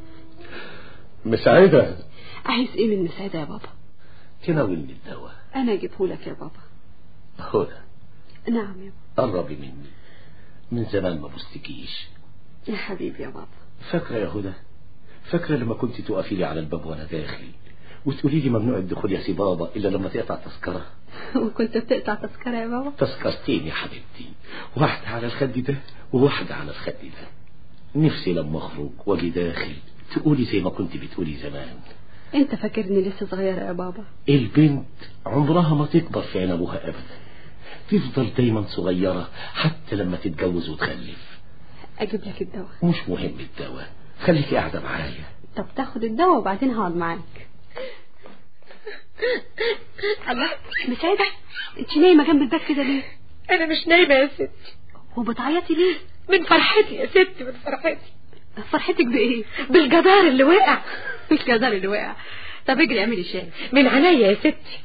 مساعدة. عايز إيه من مساعدة يا بابا؟ تناولني الدواء. أنا أجيبهولك يا بابا. هدى. نعم يا بابا. قربي مني، من زمان ما بستكيش. يا حبيبي يا بابا. فاكرة يا هدى؟ فاكرة لما كنت تقفي لي على الباب وأنا داخل وتقولي لي ممنوع الدخول يا سي بابا إلا لما تقطع تذكرة؟ وكنت بتقطع تذكرة يا بابا؟ تذكرتين يا حبيبتي، واحدة على الخد ده وواحدة على الخد ده. نفسي لما أخرج واجي داخل تقولي زي ما كنت بتقولي زمان. أنت فاكرني لسه صغيرة يا بابا؟ البنت عمرها ما تكبر في عين أبوها أبدا، تفضل دايما صغيرة حتى لما تتجوز وتخلف. أجيب لك الدواء؟ مش مهم الدواء، خليكي قاعدة معايا. طب تاخد الدواء وبعدين هقعد معاك. الله، مساعدة، انت نايمة جنب الباب كده ليه؟ انا مش نايمة يا ستي. وبتعيطي ليه؟ من فرحتي يا ستي، من فرحتي. فرحتك بإيه؟ بالجدار اللي وقع. بالجدار اللي وقع؟ طب اجري اعملي شاي. من عينيا يا ستي.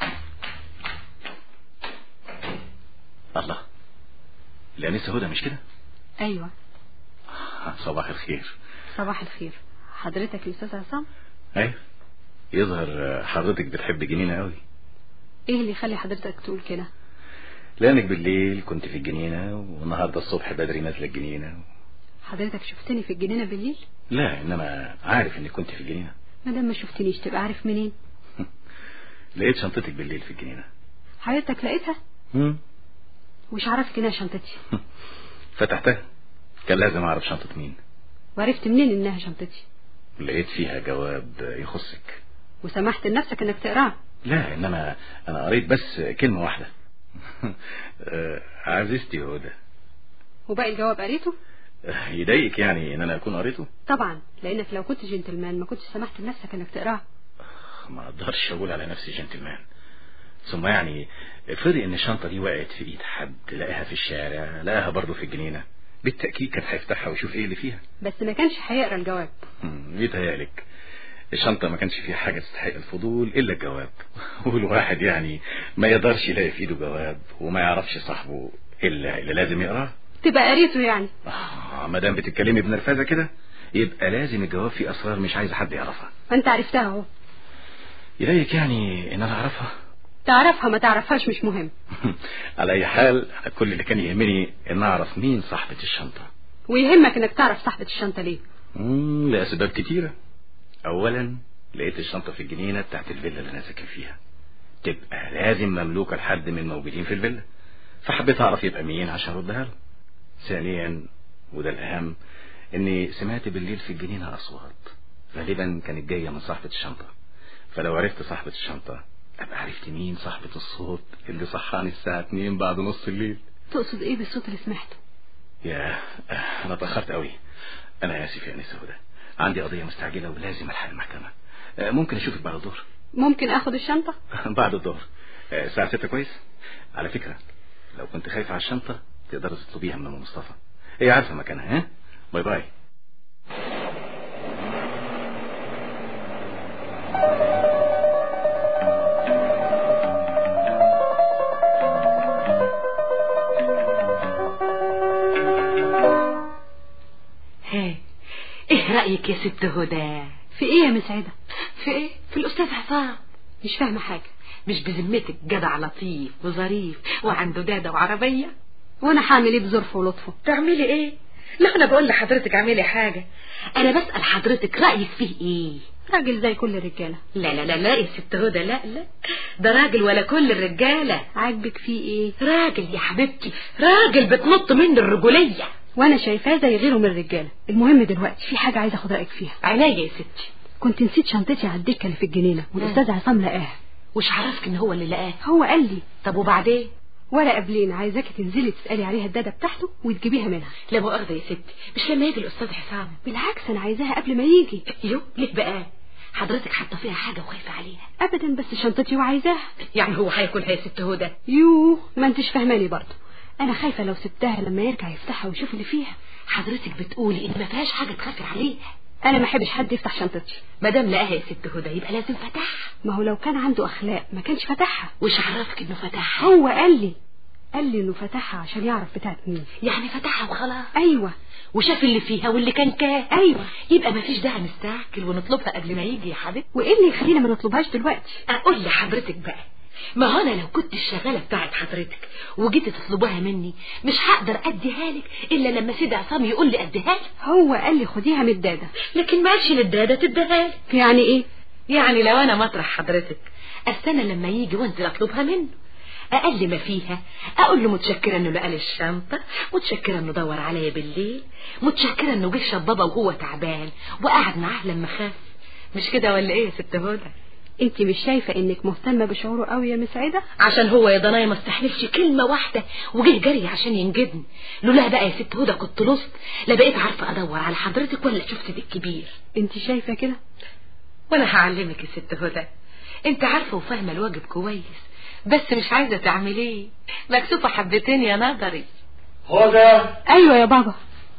الله، الأنسة هدى مش كده؟ ايوه. صباح الخير. صباح الخير. حضرتك الأستاذ عصام؟ ايوه، يظهر حضرتك بتحب جنينة قوي. ايه اللي يخلي حضرتك تقول كده؟ لأنك بالليل كنت في الجنينة والنهاردة الصبح بدري نازلة الجنينة. حضرتك شفتني في الجنينة بالليل؟ لا، إنما عارف إنك كنت في الجنينة. ما دام ما شفتنيش تبقى عارف منين؟ لقيت شنطتك بالليل في الجنينة. حضرتك لقيتها؟ وش عرفت انها شنطتي؟ فتحتها، كان لازم أعرف شنطة مين. وعرفت منين انها شنطتي؟ لقيت فيها جواب يخصك. وسمحت لنفسك انك تقراه؟ لا، إنما أنا قريت بس كلمة واحدة. عزيزتي هدى. وباقي الجواب قريته؟ يضايقك يعني ان انا اكون قريته؟ طبعا، لانك لو كنت جنتلمان ما كنتش سمحت لنفسك انك تقراه. ما اقدرش اقول على نفسي جنتلمان. ثم يعني افرضي ان الشنطه دي وقعت في ايد حد لقاها في الشارع، لقاها برضه في الجنينه، بالتاكيد كان هيفتحها ويشوف ايه اللي فيها. بس ما كانش هيقرا الجواب. يتهيألك الشنطه ما كانش فيها حاجه تستحق الفضول الا الجواب. والواحد يعني ما يقدرش يلاقي في ايده جواب وما يعرفش صاحبه الا اللي لازم يقراه. تبقى قريته يعني؟ ما دام بتتكلمي بنرفزه كده يبقى لازم الجواب فيه اسرار مش عايز حد يعرفها. انت عرفتها اهو. يضايقك يعني ان انا اعرفها؟ تعرفها ما تعرفهاش مش مهم. على اي حال كل اللي كان يهمني ان اعرف مين صاحبة الشنطة. ويهمك انك تعرف صاحبة الشنطة ليه؟ لاسباب كتيرة. اولا لقيت الشنطة في الجنينة بتاعت الفيلا اللي انا ساكن فيها، تبقى لازم مملوكة لحد من الموجودين في الفيلا، فحبيت اعرف يبقى مين عشان اردها له. ثانيا وده الاهم، اني سمعت بالليل في الجنينة اصوات غالبا كانت جاية من صاحبة الشنطة، فلو عرفت صاحبة الشنطة ابقى عرفت مين صاحبة الصوت اللي صحاني الساعة 2 بعد نص الليل. تقصد ايه بالصوت اللي سمعته؟ يا انا اتأخرت قوي، انا اسف يا انسة هدى، عندي قضية مستعجلة ولازم الحق المحكمة. ممكن اشوفك بعد الظهر؟ ممكن اخد الشنطة؟ بعد الظهر الساعة 6 كويس؟ على فكرة لو كنت خايفة على الشنطة تقدر تطلبيها من مصطفى، هي عارفة مكانها. ها، باي باي. رأيك يا ست هدى؟ في ايه يا مسعدة؟ في ايه؟ في الأستاذ عصام. مش فاهمة حاجة. مش بذمتك جدع لطيف وظريف وعنده دادة وعربية؟ وانا هعمل ايه بظرفه ولطفه؟ تعملي ايه؟ لا انا بقول لحضرتك اعملي حاجة. انا بسأل حضرتك رأيك فيه ايه؟ راجل زي كل الرجالة. لا لا لا لا يا ست هدى، لا لا، ده راجل ولا كل الرجالة. عاجبك فيه ايه؟ راجل يا حبيبتي، راجل بتنط منه الرجولية، وانا شايفاه زي غيره من الرجالة. المهم دلوقتي في حاجة عايزة اخد رأيك فيها. عينيا يا ستي. كنت نسيت شنطتي على الدكة اللي في الجنينة والاستاذ عصام لقاها. وش عرفك ان هو اللي لقاها؟ هو قال لي. طب وبعدين؟ ولا قبلين عايزاكي تنزلي تسألي عليها الدادة بتاعته وتجيبيها منها. لا مؤاخذة يا ستي، مش لما يجي الأستاذ حسام. بالعكس أنا عايزاها قبل ما يجي. يو ليه بقى؟ حضرتك حاطة فيها حاجة وخايفة عليها؟ أبدا، بس شنطتي وعايزاها. يعني هو هياكلها يا ست هدى؟ يو ما انتش فاهماني برضه. أنا خايفة لو سبتها لما يرجع يفتحها ويشوف اللي فيها. حضرتك بتقولي إن ما فيهاش حاجة تخافي عليها. أنا ما احبش حد يفتح شنطتي. ما دام لقاها يا ست هدى يبقى لازم فتحها. ما هو لو كان عنده أخلاق ما كانش فتحها. وش عرفك إنه فتحها؟ هو قال لي إنه فتحها عشان يعرف بتاعت مين. يعني فتحها وخلاص؟ أيوة. وشاف اللي فيها واللي كان أيوة. يبقى ما فيش داعي نستعجل ونطلبها قبل ما يجي يا حبيبتي. وإيه اللي يخلينا ما نطلبهاش دلوقتي؟ أقول لحضرتك بقى، ما هو أنا لو كنت الشغالة بتاعت حضرتك وجيت تطلبوها مني مش هقدر أديها لك إلا لما سيدي عصام يقول لي أديها لك. هو قال لي خديها من الدادة، لكن ما قالش للدادة تديها لك. يعني إيه؟ يعني لو أنا مطرح حضرتك استنى لما يجي وانزل أطلبها منه، أقل ما فيها أقول له متشكرة إنه لقى لي الشنطة، متشكرة إنه دور عليا بالليل، متشكرة إنه جه شاب بابا وهو تعبان وقعد معاه لما خاف. مش كده ولا إيه يا ست هدى؟ انت مش شايفة انك مهتمة بشعوره قوي يا مسعدة؟ عشان هو يا ضنايا ما استحملش كلمة واحدة وجه جري عشان ينجدني. لولا بقى يا ست هدى كنت لصت، لا بقيت عارفة ادور على حضرتك ولا شفت دي الكبير. انت شايفة كده؟ وانا هعلمك يا ست هدى، انت عارفة وفاهمة الواجب كويس بس مش عايزة تعمليه، مكسوفة حبتين يا نظري. هدى. ايوه يا بابا.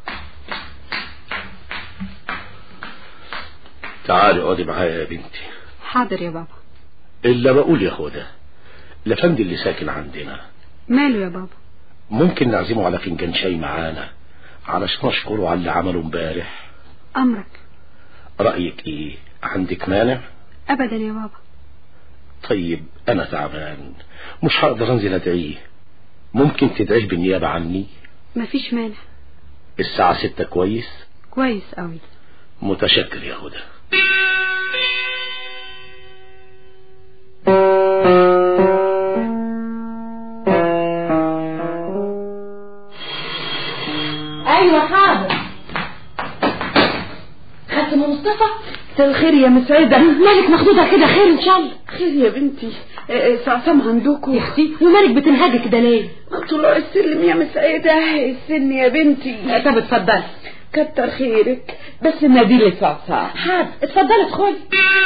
تعالي اقعدي معايا يا بنتي. حاضر يا بابا. إلا بقول يا هدى، الأفندي اللي ساكن عندنا ماله يا بابا؟ ممكن نعزمه على فنجان شاي معانا علشان نشكره على اللي عمله امبارح. أمرك. رأيك إيه؟ عندك مانع؟ أبدا يا بابا. طيب أنا تعبان مش هقدر أنزل أدعيه، ممكن تدعيه بالنيابة عني؟ مفيش مانع. الساعة 6 كويس؟ كويس قوي. متشكر يا هدى. ايوه حاضر. خاتم مصطفى. مساء الخير يا مسعدة. مالك مخدودة كده؟ خير ان شاء الله. خير يا بنتي. عصام عندكم يا اختي ومالك بتنهجي كده ليه؟ طلوع السلم يا مسعدة. السلم يا بنتي. طب اتفضلي. كتر خيرك بس ناديلة عصام. حاضر اتفضلي ادخلي.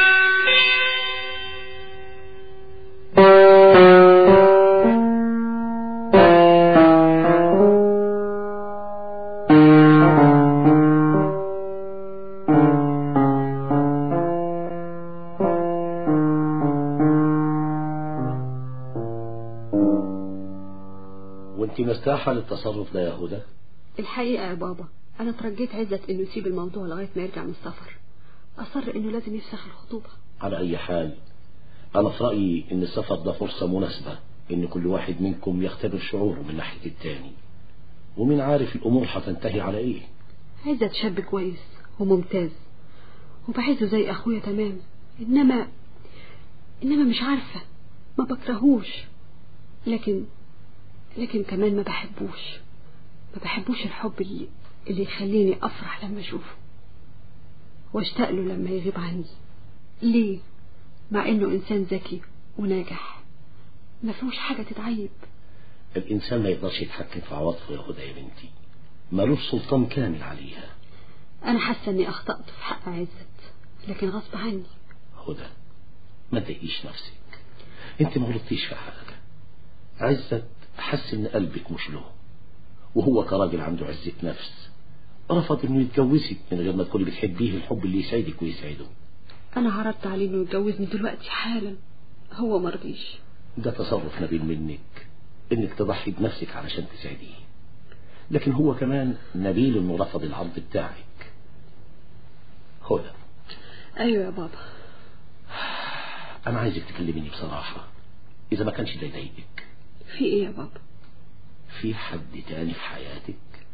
وانت مرتاحة للتصرف ده يا هدى؟ الحقيقة يا بابا أنا ترجيت عزت إنه يسيب الموضوع لغاية ما يرجع من السفر. أصر إنه لازم يفسخ الخطوبة. على أي حال أنا في رأيي إن السفر ده فرصة مناسبة إن كل واحد منكم يختبر شعوره من ناحية التاني، ومين عارف الأمور هتنتهي على إيه. عزت شاب كويس وممتاز وبحسه زي أخويا تمام، إنما مش عارفة، ما بكرهوش لكن كمان ما بحبوش الحب اللي يخليني أفرح لما أشوفه واشتاق له لما يغيب عني. ليه؟ مع إنه إنسان ذكي وناجح ما فيهوش حاجة تتعيب. الإنسان ما يقدرش يتحكم في عواطفه يا هدى يا بنتي، مالوش سلطان كامل عليها. أنا حاسة إني أخطأت في حق عزت لكن غصب عني. هدى ما تضايقيش نفسك، انت ما غلطتيش في حاجة. عزت حس ان قلبك مش له، وهو كراجل عنده عزة نفس رفض انه يتجوزك من غير ما تكوني بتحبيه الحب اللي يسعدك ويسعده. انا عرضت عليه انه يتجوزني دلوقتي حالا، هو مرضيش. ده تصرف نبيل منك انك تضحي بنفسك علشان تسعديه، لكن هو كمان نبيل انه رفض العرض بتاعك. هدى. ايوه يا بابا. انا عايزك تكلميني بصراحة، اذا ما كانش ده يضايقك. في ايه يا بابا؟ في حد تاني في حياتك؟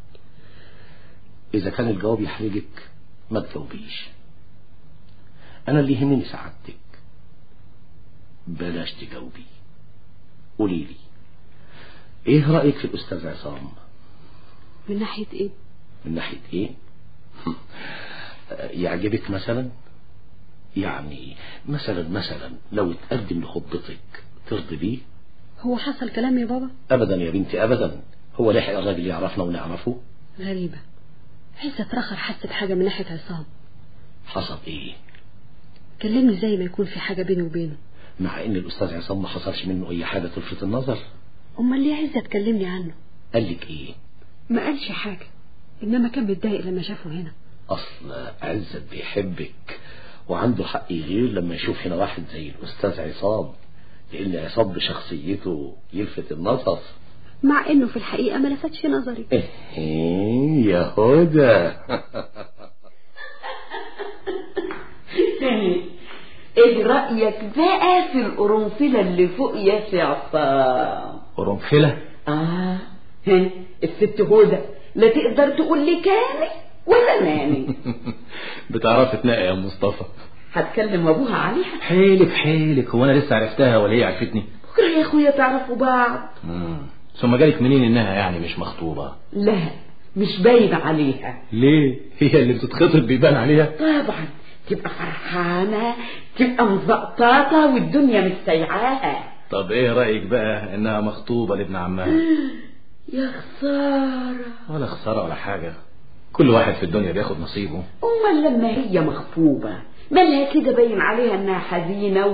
اذا كان الجواب يحرجك ما تجاوبيش. انا اللي يهمني سعادتك. بلاش تجاوبي. قوليلي ايه رأيك في الاستاذ عصام؟ من ناحية ايه؟ من ناحية ايه؟ يعجبك مثلا؟ يعني مثلا لو اتقدم لخطبتك ترضي بيه؟ هو حصل كلام يا بابا؟ ابدا يا بنتي ابدا. هو لحق الراجل يعرفنا ونعرفه؟ غريبة. عزت رخر حس بحاجة من ناحية عصام. حصل ايه؟ كلمني زي ما يكون في حاجة بيني وبينه، مع ان الاستاذ عصام ما حصلش منه اي حاجة تلفت النظر. امال ليه عزت كلمني عنه؟ قالك ايه؟ ما قالش حاجة، انما كان متضايق لما شافه هنا. اصل عزت بيحبك وعنده حق يغير لما يشوف هنا واحد زي الاستاذ عصام، لان عصام بشخصيته يلفت النظر، مع انه في الحقيقة ما لفتش نظري. ايه يا هدى. ايه رأيك بقى في القرنفلة اللي فوق يا سي عصام؟ قرنفلة؟ الست هدى لا تقدر تقول لي كامل ولا ناني. بتعرفي تنقي يا مصطفى. هتكلم ابوها عليها؟ حيلك هو انا لسه عرفتها ولا هي عرفتني؟ بكره يا اخويا تعرفوا بعض. ثم جالك منين انها يعني مش مخطوبة؟ لا مش باين عليها. ليه؟ هي اللي بتتخطب بيبان عليها؟ طبعا تبقى فرحانة، تبقى مزقطاطة والدنيا مش سايعاها. طب ايه رأيك بقى انها مخطوبة لابن عمها؟ يا خسارة. ولا خسارة ولا حاجة، كل واحد في الدنيا بياخد نصيبه. امال لما هي مخطوبة مالها كده باين عليها انها حزينة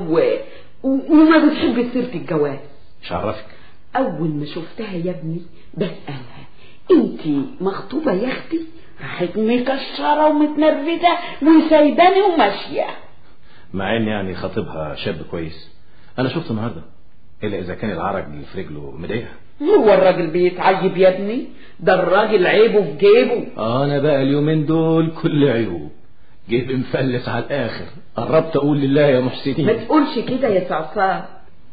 وما بتحب سيرة الجواز؟ مش عرفك؟ اول ما شفتها يا ابني بسألها انتي مخطوبة يا اختي؟ راحت مكشرة ومتنرفزة وسايباني وماشية. مع ان يعني خطيبها شاب كويس، انا شفته النهارده، الا اذا كان العرج اللي في رجله مضايقها. هو الراجل بيتعيب يا ابني؟ ده الراجل عيبه في جيبه. انا بقى اليومين دول كل عيوب، جيب مفلس على الاخر. قربت اقول لله يا محسنين. ما تقولش كده يا صعصار.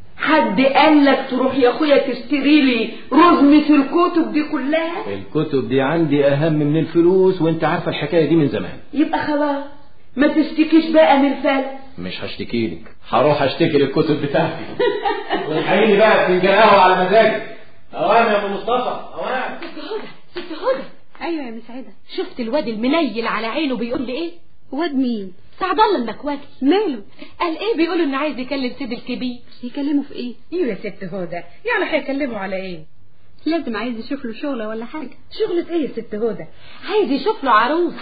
حد قال لك تروح يا اخويا تشتري لي رزمة الكتب دي كلها؟ الكتب دي عندي اهم من الفلوس، وانت عارفه الحكايه دي من زمان. يبقى خلاص ما تشتكيش بقى من الفلس. مش هشتكي لك، هروح اشتكي للكتب بتاعتي. والحقيقي بقى فنجان قهوه على مزاجي. اوام يا ابو مصطفى اوام. ست هدى. ايوه يا مسعدة. شفت الواد المنيل على عينه بيقول لي ايه؟ واد مين؟ سعد الله المكواجي. ماله؟ قال ايه؟ بيقولوا انه عايز يكلم سيد الكبير. يكلمه في ايه؟ ايوه يا ست هدى، يعني هيكلموا على ايه؟ لازم عايز يشوف له شغله ولا حاجة. شغلة ايه يا ست هدى؟ عايز يشوف له عروسة.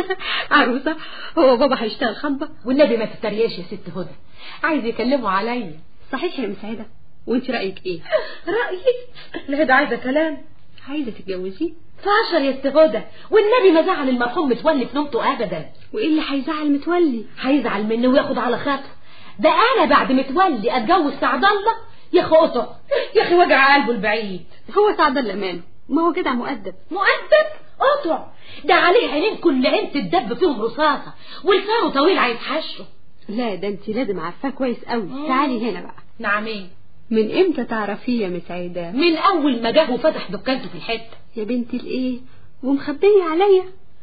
عروسة؟ هو بابا هيشتغل خطبة؟ والنبي ما تترياش يا ست هدى، عايز يكلموا عليا. صحيح يا مسعدة؟ وانت رأيك ايه؟ رأيي؟ الهدى عايزة كلام. عايزة تتجوزيه؟ فعشر يا ست هدى، والنبي ما زعل المرحوم متولي في نومته ابدا. وايه اللي هيزعل متولي؟ هيزعل منه وياخد على خاطره. ده انا بعد متولي اتجوز سعد الله؟ يا اخي قطع، يا اخي وجع قلبه البعيد. هو سعد الله ماله؟ ما هو كده مؤدب. مؤدب؟ قطع، ده عليه عينين كل عين تدب فيهم رصاصه، ولسانه طويل هيتحشره. لا ده انت لازم عارفاه كويس قوي. تعالي هنا بقى. نعمين. من امتى تعرفيه يا مسعدة؟ من اول ما جه وفتح دكانته في الحته. يا بنتي الايه ومخبيه عليا؟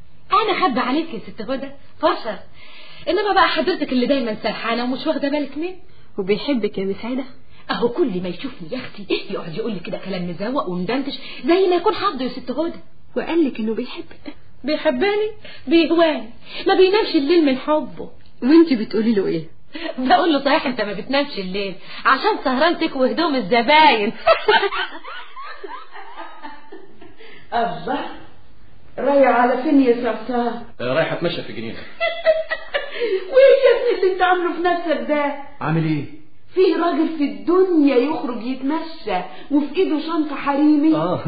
انا خبي عليك يا ست هدى فشر، انما بقى حضرتك اللي دايما سرحانه ومش واخده بالك منه. وبيحبك يا مسعدة؟ اهو كل ما يشوفني يا اختي يقعد يقول لي كده كلام مزوق ومدندش زي ما يكون حظه يا ست هدى. وقال لك انه بيحبك؟ بيحبني؟ بيهواني، ما بينامش الليل من حبه. وانت بتقولي له ايه؟ بقول له صحيح انت ما بتنامش الليل عشان سهران تكوي هدوم الزباين. الله، رايح على فين يا صعصار؟ رايح اتمشى في الجنينه. وايه يا ابني اللي انت عامله في نفسك ده؟ عامل ايه؟ في راجل في الدنيا يخرج يتمشى وفي ايده شنطه حريمي؟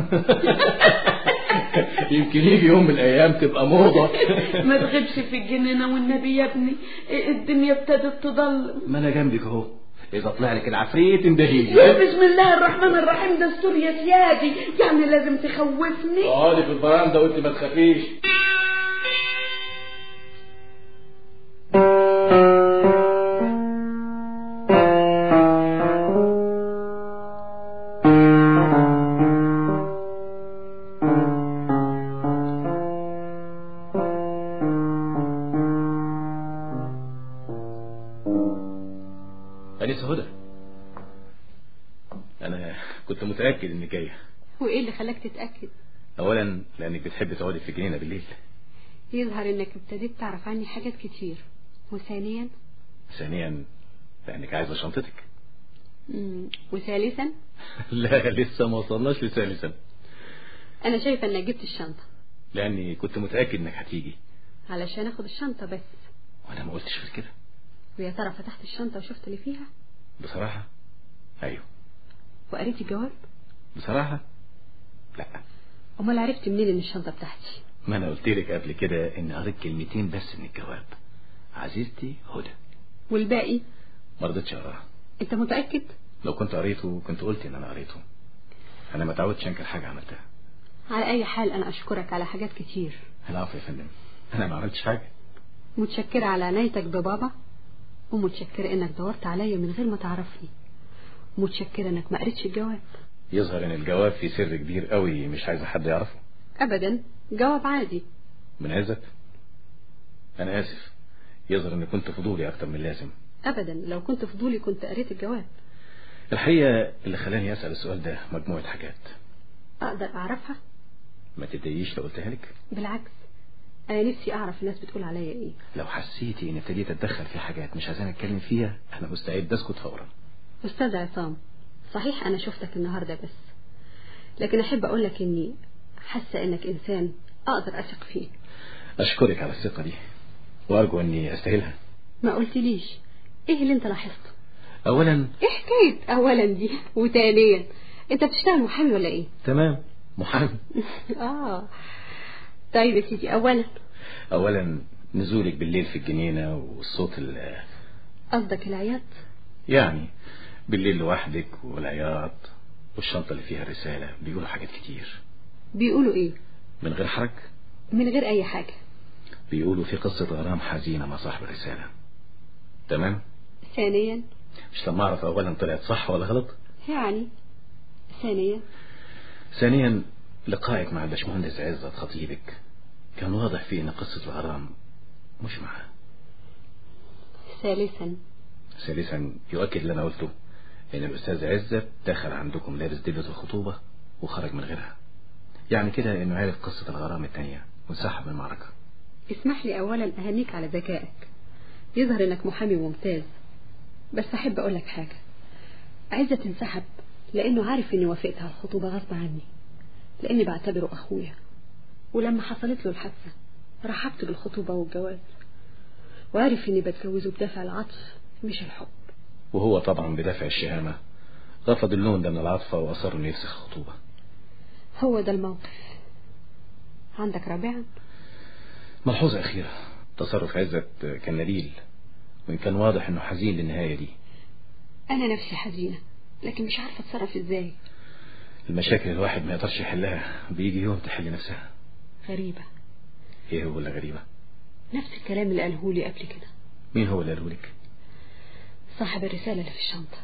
يمكن يجي يوم من الايام تبقى موضه. ما تغيبش في الجنينه والنبي يا ابني، الدنيا ابتدت تضل. ما انا جنبك اهو، اذا طلع لك العفريت اندهيلي. بسم الله الرحمن الرحيم، دستور يا سيادي، يعني لازم تخوفني. اقعدي في البرندة وانت ما تخافيش. أنسة هدى، أنا كنت متأكد إنك جاية. وايه اللي خلاك تتأكد؟ أولا لأنك بتحب تقعدي في الجنينة بالليل. يظهر انك ابتديت تعرف عني حاجات كتير. وثانيا لأنك عايزة شنطتك. وثالثا لا لسه ما وصلناش لثالثا. انا شايفه انك جبت الشنطه لأني كنت متأكد إنك هتيجي علشان اخد الشنطه بس، وأنا ما قلتش غير كده. ويا ترى فتحت الشنطه وشفت اللي فيها؟ بصراحة أيوه. وقريت الجواب؟ بصراحة لا. امال عرفت منين ان الشنطه بتاعتي؟ ما أنا قلت لك قبل كده إن قريت كلمتين بس من الجواب: عزيزتي هدى. والباقي ما رضيتش أقراه. انت متأكد؟ لو كنت قريته كنت قلت إن أنا قريته. أنا ما تعودتش أنكر حاجة عملتها. على اي حال انا اشكرك على حاجات كتير. العفو يا فندم، أنا ما عملتش حاجة. متشكرة على عنايتك ببابا، ومتشكرة انك دورت عليا من غير ما تعرفني، متشكرة انك ما قريتش الجواب. يظهر ان الجواب فيه سر كبير قوي مش عايز حد يعرفه. ابدا، جواب عادي. من عزت؟ انا اسف، يظهر ان كنت فضولي اكتر من اللازم. ابدا، لو كنت فضولي كنت قريت الجواب. الحقيقة اللي خلاني اسأل السؤال ده مجموعة حاجات. اقدر اعرفها؟ ما تتضايقيش لو قلتها لك. بالعكس، انا نفسي اعرف الناس بتقول عليا ايه. لو حسيتي ان ابتديت اتدخل في حاجات مش عايزاني اتكلم فيها انا مستعد اسكت فورا. استاذ عصام، صحيح انا شفتك النهارده بس، لكن احب اقول لك اني حاسه انك انسان اقدر اثق فيه. اشكرك على الثقة دي وارجو اني استاهلها. ما قلتليش ايه اللي انت لاحظته؟ اولا ايه حكايه اولا دي؟ وثانيا انت بتشتغل محامي ولا ايه؟ تمام، محامي. طيب يا سيدي، اولا نزولك بالليل في الجنينة والصوت قصدك العياط؟ يعني بالليل لوحدك والعياط والشنطة اللي فيها الرسالة. بيقولوا حاجات كتير. بيقولوا ايه؟ من غير حرج؟ من غير اي حاجة. بيقولوا في قصة غرام حزينة مع صاحب الرسالة. تمام. ثانيا مش لما اعرف اولا طلعت صح ولا غلط يعني. ثانيا لقائك مع الباشمهندس عزت خطيبك كان واضح فيه ان قصة الغرام مش معاه. ثالثا يؤكد اللي انا قلته ان الاستاذ عزت دخل عندكم لابس دبلة الخطوبة وخرج من غيرها، يعني كده انه عرف قصة الغرام التانية وانسحب من المعركة. اسمح لي اولا اهنيك على ذكائك، يظهر انك محامي ممتاز، بس احب اقول لك حاجة. عزت انسحب لانه عارف اني وافقت على الخطوبة غصب عني، لاني بعتبره اخويا، ولما حصلت له الحادثة رحبت بالخطوبة والجواز، وعارف اني بتجوزه بدافع العطف مش الحب. وهو طبعا بدافع الشهامة رفض اللون ده من العاطفة واصر انه يفسخ الخطوبة. هو ده الموقف. عندك رابعا ملحوظة أخيرة: تصرف عزت كان نبيل، وإن كان واضح انه حزين للنهاية دي. انا نفسي حزينة، لكن مش عارفة اتصرف ازاي. المشاكل الواحد ما يقدرش يحلها بيجي يوم تحل نفسها. غريبة. ايه هو اللي غريبة؟ نفس الكلام اللي قاله لي قبل كده. مين هو اللي قاله لك؟ صاحب الرسالة اللي في الشنطة.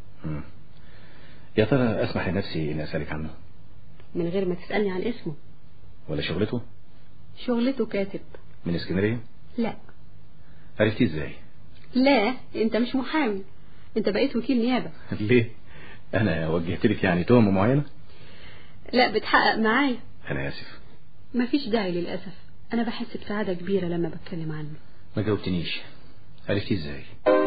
يا ترى اسمح لنفسي اني اسالك عنه من غير ما تسألني عن اسمه ولا شغلته؟ شغلته كاتب. من اسكندرية؟ لا. عرفتي ازاي؟ لا، انت مش محامي، انت بقيت وكيل نيابة. ليه؟ انا وجهت لك يعني تهمة معينة؟ لا، بتحقق معايا. انا اسف. مفيش داعي للأسف، انا بحس بسعادة كبيرة لما بتكلم عنه. ما جاوبتنيش. عرفتي ازاي؟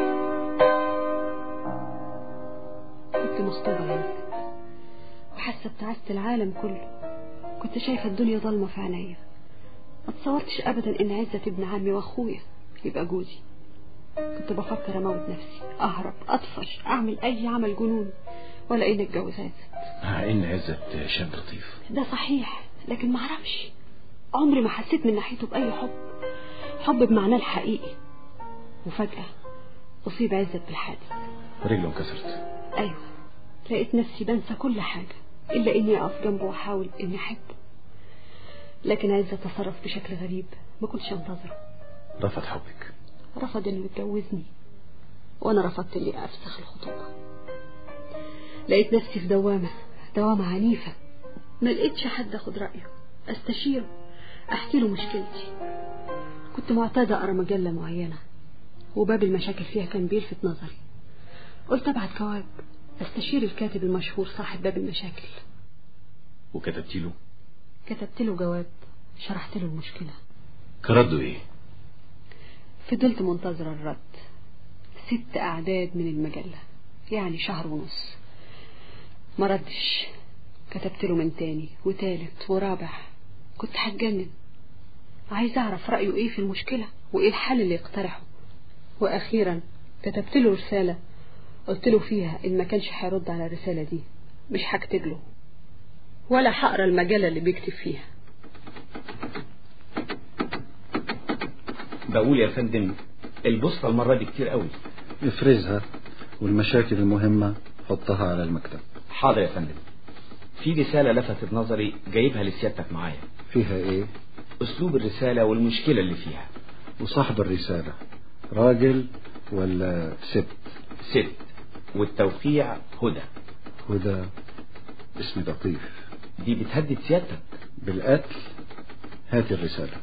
كنت مخطوبة لنفسك وحاسة بتعاسة العالم كله، كنت شايفة الدنيا ظلمة في عينيا، ما تصورتش ابدا ان عزت ابن عمي واخويا يبقى جوزي. كنت بفكر اموت نفسي، اهرب، اطفش، اعمل اي عمل جنون ولا اني اتجوز عزت. مع ان عزت شاب لطيف. ده صحيح، لكن ما اعرفش، عمري ما حسيت من ناحيته باي حب بمعناه الحقيقي. وفجأة اصيب عزت بالحادث، رجله انكسرت. ايوه، لقيت نفسي بنسى كل حاجة الا اني اقف جنبه واحاول اني احبه، لكن عزت تصرف بشكل غريب ما كنتش انتظره. رفض حبك؟ رفض انه يتجوزني، وانا رفضت اني افسخ الخطوبة. لقيت نفسي في دوامة عنيفة، ما لقيتش حد اخد رأيه، استشيره، احكي له مشكلتي. كنت معتادة اقرا مجلة معينة وباب المشاكل فيها كان بيلفت نظري، قلت ابعت جواب استشير الكاتب المشهور صاحب باب المشاكل. وكتبت له؟ كتبت له جواب، شرحت له المشكلة. كرده ايه؟ فضلت منتظرة الرد 6 أعداد من المجلة، يعني شهر ونص. ما ردش. كتبت له من تاني وتالت ورابع، كنت هتجنن. عايز أعرف رأيه ايه في المشكلة وايه الحل اللي يقترحه. وأخيرا كتبت له رسالة قلت له فيها إن ما كانش هيرد على الرسالة دي مش هكتب له ولا هقرا المجلة اللي بيكتب فيها. بقول يا فندم البوسطة المرة دي كتير قوي. افرزها والمشاكل المهمة حطها على المكتب. حاضر يا فندم. في رسالة لفتت نظري جايبها لسيادتك معايا. فيها ايه؟ اسلوب الرسالة والمشكلة اللي فيها. وصاحب الرسالة راجل ولا ست؟ ست، والتوقيع هدى. هدى اسم لطيف. دي بتهدد سيادتك بالقتل. هات الرسالة.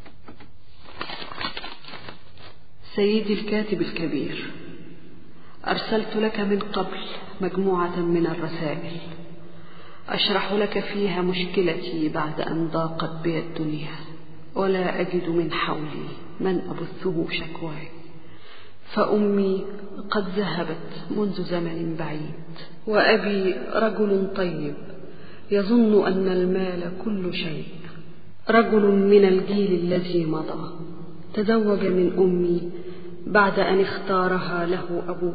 سيدي الكاتب الكبير، أرسلت لك من قبل مجموعة من الرسائل أشرح لك فيها مشكلتي بعد أن ضاقت بي الدنيا ولا أجد من حولي من أبثه شكواي، فأمي قد ذهبت منذ زمن بعيد، وأبي رجل طيب يظن أن المال كل شيء، رجل من الجيل الذي مضى، تزوج من أمي بعد أن اختارها له أبوه،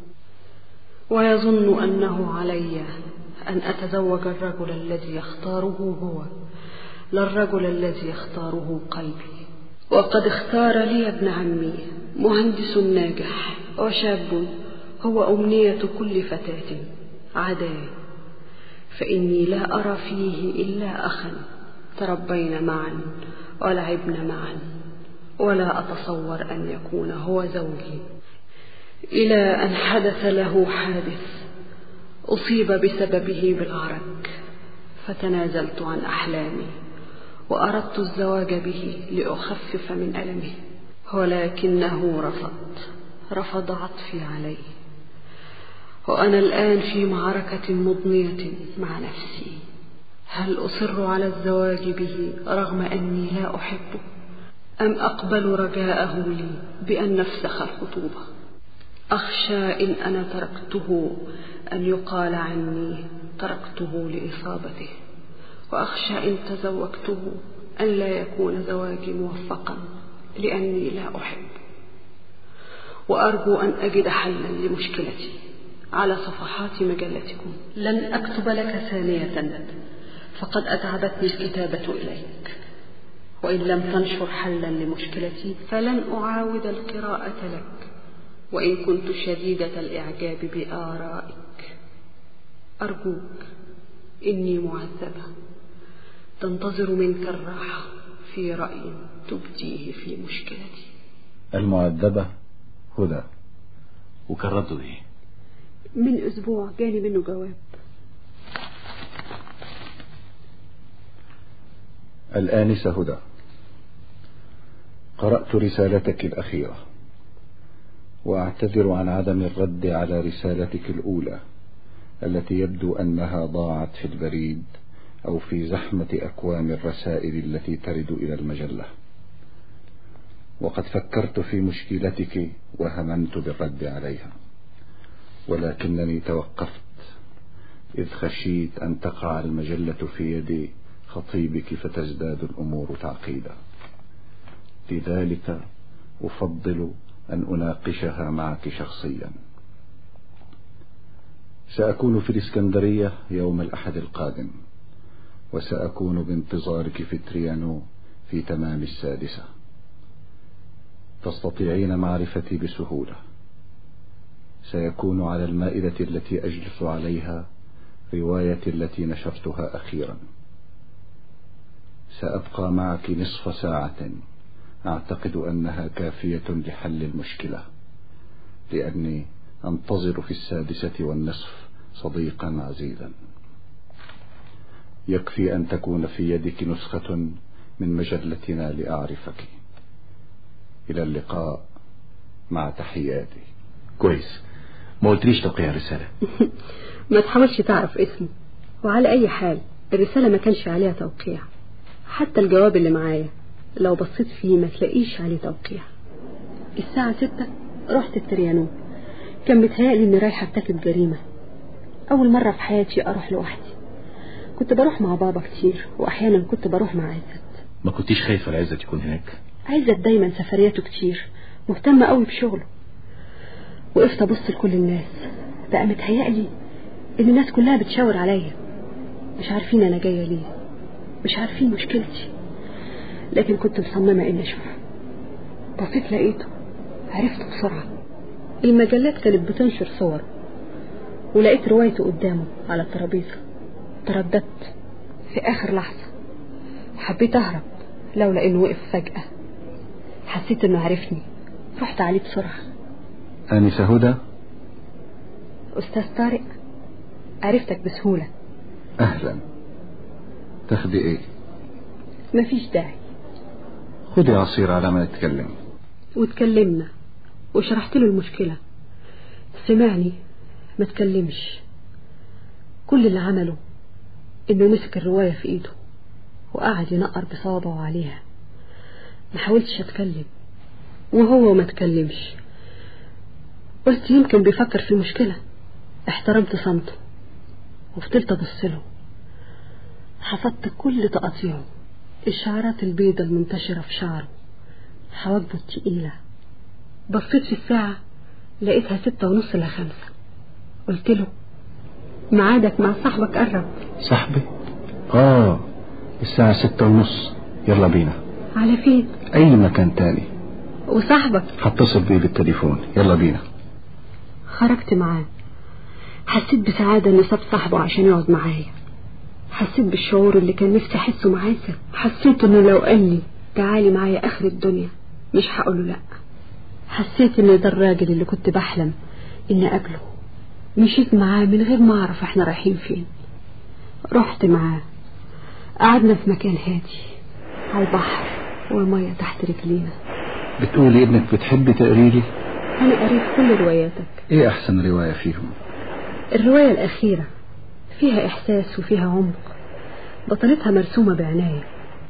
ويظن أنه علي أن أتزوج الرجل الذي يختاره هو لا الرجل الذي يختاره قلبي. وقد اختار لي ابن عمي مهندس ناجح وشاب هو أمنية كل فتاة عداء، فإني لا أرى فيه إلا أخا تربينا معا ولعبنا معا، ولا أتصور أن يكون هو زوجي، إلى أن حدث له حادث أصيب بسببه بالعرج، فتنازلت عن أحلامي وأردت الزواج به لأخفف من ألمه، ولكنه رفض عطفي عليه، وأنا الآن في معركة مضنية مع نفسي. هل أصر على الزواج به رغم أني لا أحبه، أم أقبل رجاءه لي بأن نفسخ الخطوبة؟ أخشى إن أنا تركته أن يقال عني تركته لإصابته، وأخشى إن تزوجته أن لا يكون زواجي موفقا لأني لا أحب، وأرجو أن أجد حلا لمشكلتي على صفحات مجلتكم. لن أكتب لك ثانية، فقد أتعبتني الكتابة إليك، وإن لم تنشر حلا لمشكلتي فلن أعاود القراءة لك، وإن كنت شديدة الإعجاب بآرائك. أرجوك، إني معذبة تنتظر منك الراحة في رأي تبديه في مشكلتي. المعذبة هدى. وكان رده ايه؟ من أسبوع جاني منه جواب. الآنسة هدى، قرأت رسالتك الأخيرة وأعتذر عن عدم الرد على رسالتك الأولى التي يبدو أنها ضاعت في البريد أو في زحمة أكوام الرسائل التي ترد إلى المجلة، وقد فكرت في مشكلتك وهممت بالرد عليها، ولكنني توقفت إذ خشيت أن تقع المجلة في يد خطيبك فتزداد الأمور تعقيدا، لذلك أفضل أن أناقشها معك شخصيا. سأكون في الإسكندرية يوم الأحد القادم، وسأكون بانتظارك في تريانو في تمام 6. تستطيعين معرفتي بسهولة. سيكون على المائدة التي أجلس عليها روايتي التي نشرتها أخيرا. سأبقى معك نصف ساعة أعتقد أنها كافية لحل المشكلة، لأني أنتظر في 6:30 صديقا عزيزا. يكفي أن تكون في يدك نسخة من مجلتنا لأعرفك. إلى اللقاء، مع تحياتي. كويس، ما قلتليش توقيع الرسالة. ما تحاولش تعرف اسمه، وعلى أي حال الرسالة ما كانش عليها توقيع. حتى الجواب اللي معايا لو بصيت فيه ما تلاقيش عليه توقيع. الساعة 6 رحت التريانون. كان متهيألي إني رايحة ارتكب جريمة. أول مرة في حياتي أروح لوحدي. كنت بروح مع بابا كتير، وأحيانا كنت بروح مع عزت. ما كنتيش خايفة العزت يكون هناك؟ عزت دايما سفرياته كتير، مهتمة قوي بشغله. وقفت أبص لكل الناس، بقى متهيألي إن الناس كلها بتشاور عليا، مش عارفين أنا جاية ليه، مش عارفين مشكلتي، لكن كنت مصممة إني أشوفه. بصيت لقيته، عرفته بسرعة. المجلات كانت بتنشر صوره، ولقيت روايته قدامه على الترابيزة. ترددت في آخر لحظة، حبيت أهرب لولا إنه وقف فجأة. حسيت إنه عرفني، رحت عليه بسرعة. آنسة هدى؟ أستاذ طارق، عرفتك بسهولة. أهلا. تاخدي إيه؟ مفيش داعي. خدي عصير على ما نتكلم. واتكلمنا وشرحت له المشكلة. سمعني، ما تكلمش. كل اللي عمله إنه مسك الرواية في إيده وقعد ينقر بصوابعه عليها. ما حاولتش أتكلم وهو ما تكلمش. قلت يمكن بيفكر في المشكلة. احترمت صمته وفضلت أبص له. حفظت كل تقاطيعه، الشعرات البيضة المنتشرة في شعره، حواجبه التقيلة. بصيت في الساعة لقيتها 6:30 إلى 5. قلت له ميعادك مع صاحبك قرب. صاحبي؟ الساعة 6:30. يلا بينا. على فين؟ أي مكان تاني. وصاحبك؟ هتصل بيه بالتليفون. يلا بينا. خرجت معاه. حسيت بسعادة إنه ساب صاحبه عشان يقعد معايا. حسيت بالشعور اللي كان نفسي أحسه معاه. حسيت إنه لو قال لي تعالي معايا آخر الدنيا مش هقوله لأ. حسيت إن ده الراجل اللي كنت بحلم إني أقابله. مشيت معاه من غير ما أعرف إحنا رايحين فين. رحت معاه، قعدنا في مكان هادي على البحر والمية تحت رجلينا. بتقولي ابنك بتحبي تقري لي؟ أنا قريت كل رواياتك. إيه أحسن رواية فيهم؟ الرواية الأخيرة فيها إحساس وفيها عمق، بطلتها مرسومة بعناية،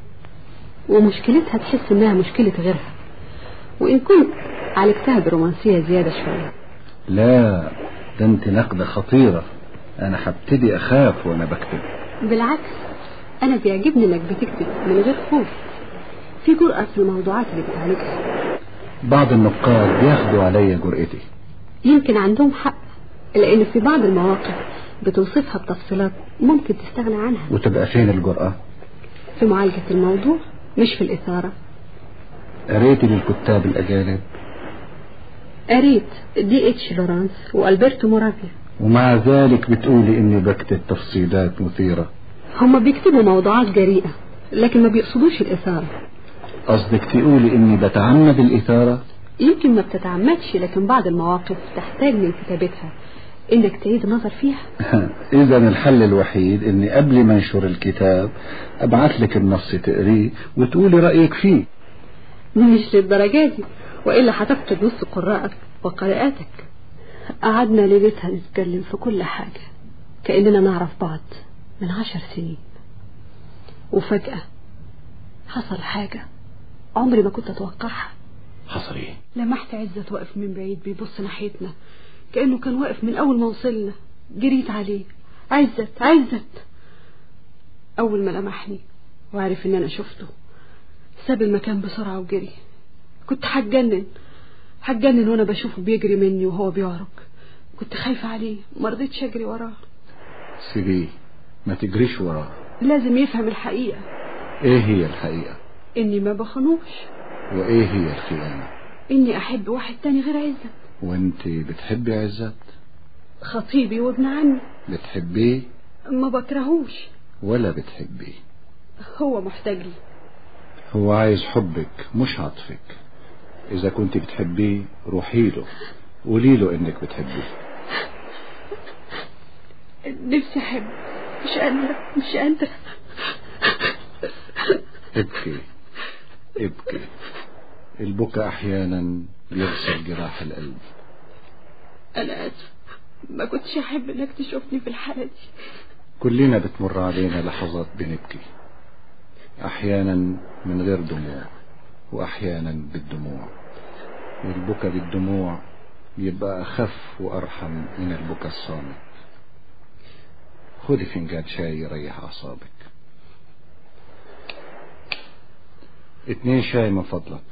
ومشكلتها تحس إنها مشكلة غيرها، وإن كنت عالجتها برومانسية زيادة شوية. لا، ده انت نقدة خطيرة. أنا هبتدي أخاف وأنا بكتب. بالعكس، أنا بيعجبني إنك بتكتب من غير خوف، في جرأة في الموضوعات اللي بتعالجها. بعض النقاد بياخدوا عليا جرأتي. يمكن عندهم حق، لأن في بعض المواقف بتوصفها بتفصيلات ممكن تستغنى عنها. وتبقى فين الجرأة؟ في معالجة الموضوع مش في الإثارة. قريتي للكتاب الأجانب؟ قريت D.H. لورانس وألبرتو مورافيا. ومع ذلك بتقولي إني بكتب تفصيلات مثيرة. هما بيكتبوا موضوعات جريئة لكن ما بيقصدوش الإثارة. قصدك تقولي إني بتعمد الإثارة؟ يمكن ما بتتعمدش، لكن بعض المواقف تحتاج من كتابتها إنك تعيد النظر فيها. إذا الحل الوحيد إني قبل ما انشر الكتاب أبعث لك النص تقريه وتقولي رأيك فيه. مش للدرجة دي، وإلا هتفقد نص قراءك وقراءاتك. قعدنا ليلتها نتكلم في كل حاجة كأننا نعرف بعض من 10 سنين. وفجأة حصل حاجة عمري ما كنت أتوقعها. حصل إيه؟ لمحت عزت واقف من بعيد بيبص ناحيتنا كأنه كان واقف من أول ما وصلنا. جريت عليه، عزت عزت. أول ما لمحني وعرف إن أنا شفته ساب المكان بسرعة وجري. كنت هتجنن وأنا بشوفه بيجري مني وهو بيعرج. كنت خايفة عليه، مرضيتش أجري وراه. سيبيه، ما تجريش وراه. لازم يفهم الحقيقة. إيه هي الحقيقة؟ إني ما بخنوش. وإيه هي الخيانة؟ إني أحب واحد تاني غير عزت. وانت بتحبي عزت؟ خطيبي وابن عمي. بتحبيه؟ ما بكرهوش. ولا بتحبيه؟ هو محتاج لي. هو عايز حبك مش عطفك. إذا كنت بتحبيه روحي له قولي له إنك بتحبيه. نفسي أحب، مش قادرة. ابكي. البكاء أحيانا بيغسل جراح القلب. أنا آسف. ما كنتش أحب إنك تشوفني في الحالة دي. كلنا بتمر علينا لحظات بنبكي، أحيانا من غير دموع وأحيانا بالدموع، والبكا بالدموع يبقى أخف وأرحم من البكا الصامت. خذي فنجان شاي يريح أعصابك. 2 شاي من فضلك.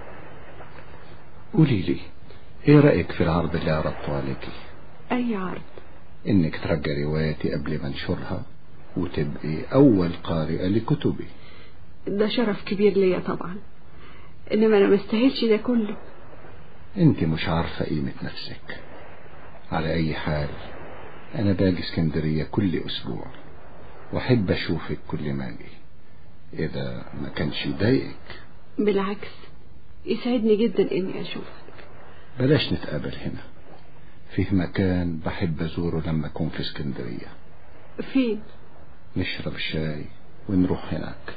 قولي لي ايه رأيك في العرض اللي عرضته عليكي؟ أي عرض؟ انك ترجعي روايتي قبل ما انشرها وتبقي أول قارئة لكتبي. ده شرف كبير ليا طبعا، إنما أنا مستاهلش ده كله. انت مش عارفة قيمة نفسك. على أي حال أنا باجي اسكندرية كل أسبوع وأحب أشوفك كل ما أجي، إذا ما كانش يضايقك. بالعكس، يسعدني جدا إني أشوفك. بلاش نتقابل هنا، فيه مكان بحب أزوره لما أكون في اسكندرية. فين؟ نشرب شاي ونروح هناك.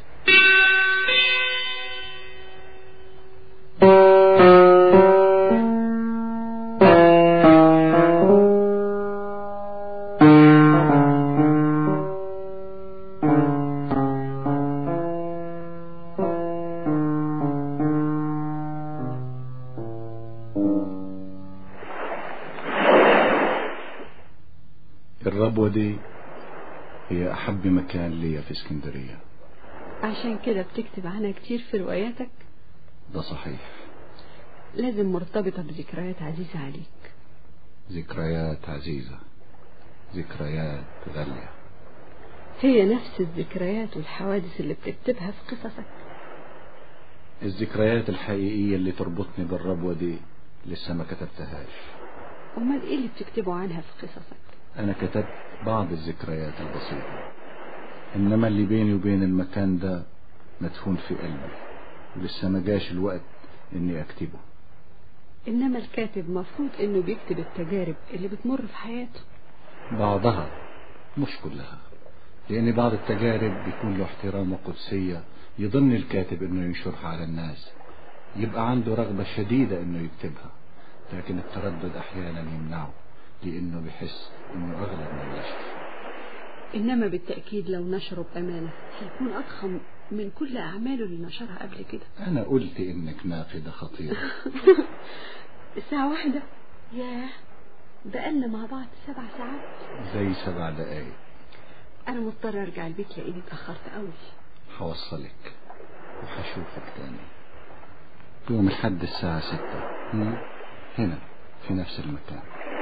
الربوة دي هي أحب مكان ليا في اسكندرية. عشان كده بتكتب عنها كتير في رواياتك؟ ده صحيح. لازم مرتبطة بذكريات عزيزة عليك. ذكريات عزيزة، ذكريات غالية. هي نفس الذكريات والحوادث اللي بتكتبها في قصصك؟ الذكريات الحقيقية اللي تربطني بالربوة دي لسه ما كتبتهاش. أمال إيه اللي بتكتبه عنها في قصصك؟ أنا كتبت بعض الذكريات البسيطة، إنما اللي بيني وبين المكان ده مدفون في قلبي ولسه ما جاش الوقت إني أكتبه. إنما الكاتب مفروض إنه بيكتب التجارب اللي بتمر في حياته. بعضها، مش كلها، لأن بعض التجارب بيكون له احترام وقدسية يظن الكاتب إنه ينشرها على الناس، يبقى عنده رغبة شديدة إنه يكتبها، لكن التردد أحيانا يمنعه لأنه بيحس إنه أغلى من النشر. إنما بالتأكيد لو نشره بأمانة هيكون أضخم من كل أعماله اللي نشرها قبل كده. أنا قلت إنك ناقدة خطيرة. الساعة 1؟ ياه، بقالنا مع بعض 7 ساعات. زي 7 دقايق. أنا مضطر أرجع البيت لأني اتأخرت قوي. هوصلك وهشوفك تاني يوم الحد الساعة 6 هنا في نفس المكان.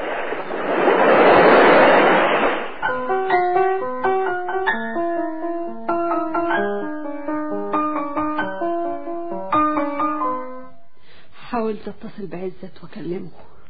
حاولت اتصل بعزت واكلمه.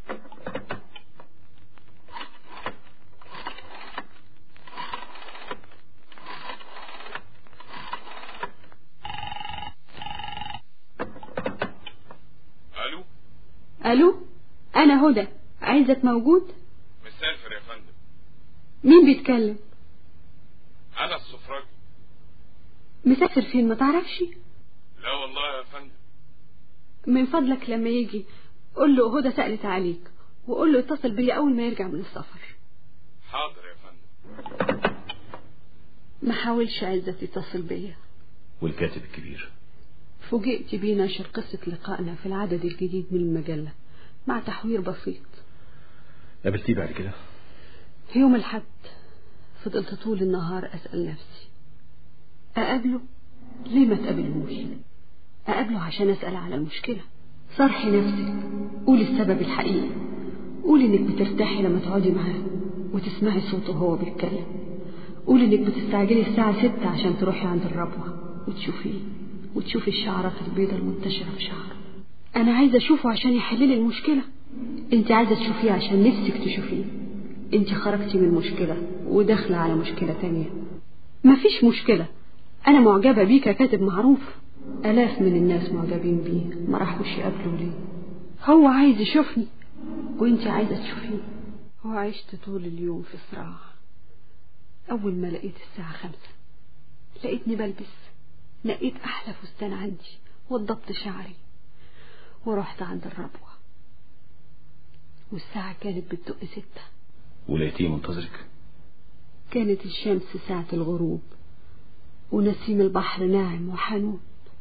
الو، انا هدى. عزت موجود؟ مسافر يا فندم. مين بيتكلم؟ انا السفراجي. مسافر فين ما تعرفش؟ لا والله يا فندم. من فضلك لما يجي قول له هدى سألت عليك، وقول له يتصل بيا اول ما يرجع من السفر. حاضر يا فندم. ما حاولش عزت يتصل بيا. والكاتب الكبير؟ فوجئت بيه نشر قصة لقائنا في العدد الجديد من المجلة مع تحوير بسيط. قابلتيه بعد كده؟ يوم الحد فضلت طول النهار أسأل نفسي أقابله؟ ليه ما تقابلهوش؟ أقابله عشان أسأل على المشكلة. صرحي نفسك، قولي السبب الحقيقي، قولي إنك بترتاحي لما تقعدي معاه وتسمعي صوته وهو بيتكلم، قولي إنك بتستعجلي الساعة 6 عشان تروحي عند الربوة وتشوفيه وتشوفي الشعرات البيضاء المنتشرة في شعره. أنا عايزة أشوفه عشان يحللي المشكلة، أنت عايزة تشوفيه عشان نفسك تشوفيه. أنت خرجتي من مشكلة وداخلة على مشكلة تانية. مفيش مشكلة، أنا معجبة بيه ككاتب معروف، آلاف من الناس معجبين بيه، ما راحوش يقابلوا ليه. هو عايز يشوفني وأنت عايزة تشوفيه. وعشت طول اليوم في صراع. أول ما لقيت الساعة 5 لقيتني بلبس، نقيت أحلى فستان عندي وضبط شعري ورحت عند الربوة، والساعة كانت بتدق 6. ولقيتيه منتظرك؟ كانت الشمس ساعة الغروب ونسيم البحر ناعم وحنون،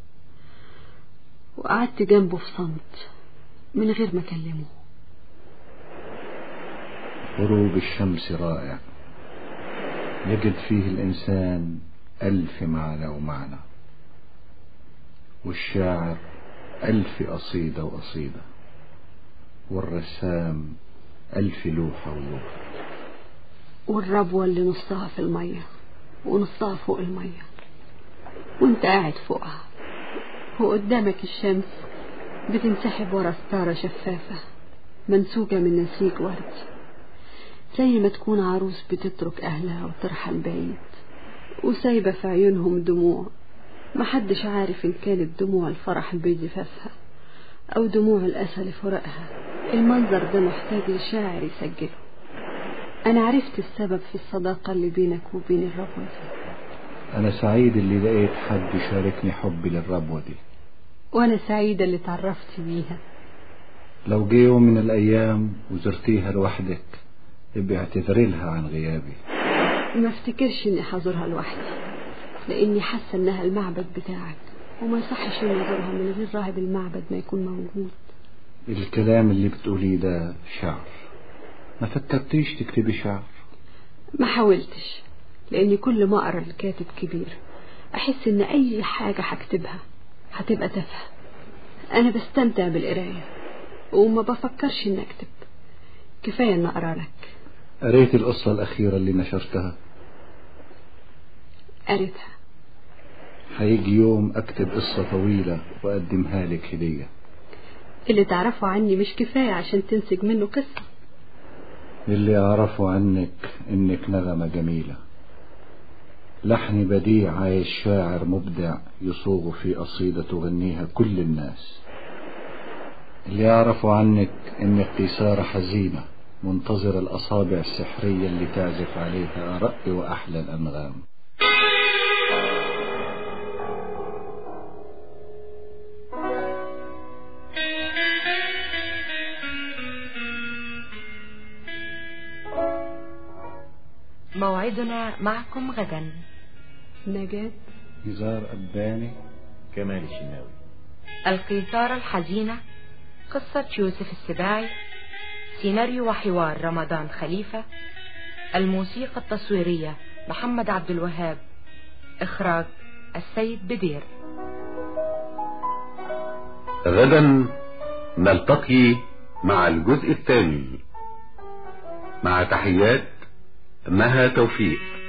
وقعدت جنبه في صمت من غير ما أكلمه. غروب الشمس رائع، يجد فيه الإنسان 1000 معنى ومعنى، والشاعر 1000 قصيدة وقصيدة، والرسام 1000 لوحة ولوحة، والربوة اللي نصها في المية ونصها فوق المية وانت قاعد فوقها، وقدامك الشمس بتنسحب ورا ستارة شفافة منسوجة من نسيج ورد، زي ما تكون عروس بتترك أهلها وترحل بعيد وسايبة في عيونهم دموع محدش عارف إن كانت دموع الفرح بجفافها أو دموع الأسى لفراقها. المنظر ده محتاج لشاعر يسجله. أنا عرفت السبب في الصداقة اللي بينك وبين الربوة دي. أنا سعيد اللي لقيت حد يشاركني حبي للربوة دي، وأنا سعيدة اللي تعرفت بيها. لو جه يوم من الأيام وزرتيها لوحدك ابقي اعتذري لها عن غيابي. ما افتكرش اني حزورها لوحدي، لاني حاسه انها المعبد بتاعك، وما يصحش اني ازورها من غير راهب المعبد ما يكون موجود. الكلام اللي بتقوليه ده شعر، ما فكرتيش تكتبي شعر؟ ما حاولتش، لاني كل ما اقرا الكاتب كبير احس ان اي حاجه هكتبها هتبقى تافهه. انا بستمتع بالقرايه وما بفكرش اني اكتب، كفايه ان اقرا لك. قريت القصة الأخيرة اللي نشرتها؟ قريتها. هيجي يوم أكتب قصة طويلة وأقدمها لك هدية. اللي تعرفه عني مش كفاية عشان تنسج منه قصة. اللي أعرفه عنك إنك نغمة جميلة، لحن بديع عايش شاعر مبدع يصوغ في قصيدة تغنيها كل الناس. اللي أعرفه عنك إنك قيثارة حزينة منتظر الأصابع السحرية اللي تعزف عليها أرق وأحلى الأنغام. موعدنا معكم غدا. نجاة، نزار أباني، كمال الشناوي. القيثارة الحزينة، قصة يوسف السباعي، سيناريو وحوار رمضان خليفة، الموسيقى التصويرية محمد عبد الوهاب، إخراج السيد بدير. غدا نلتقي مع الجزء الثاني، مع تحيات مها توفيق.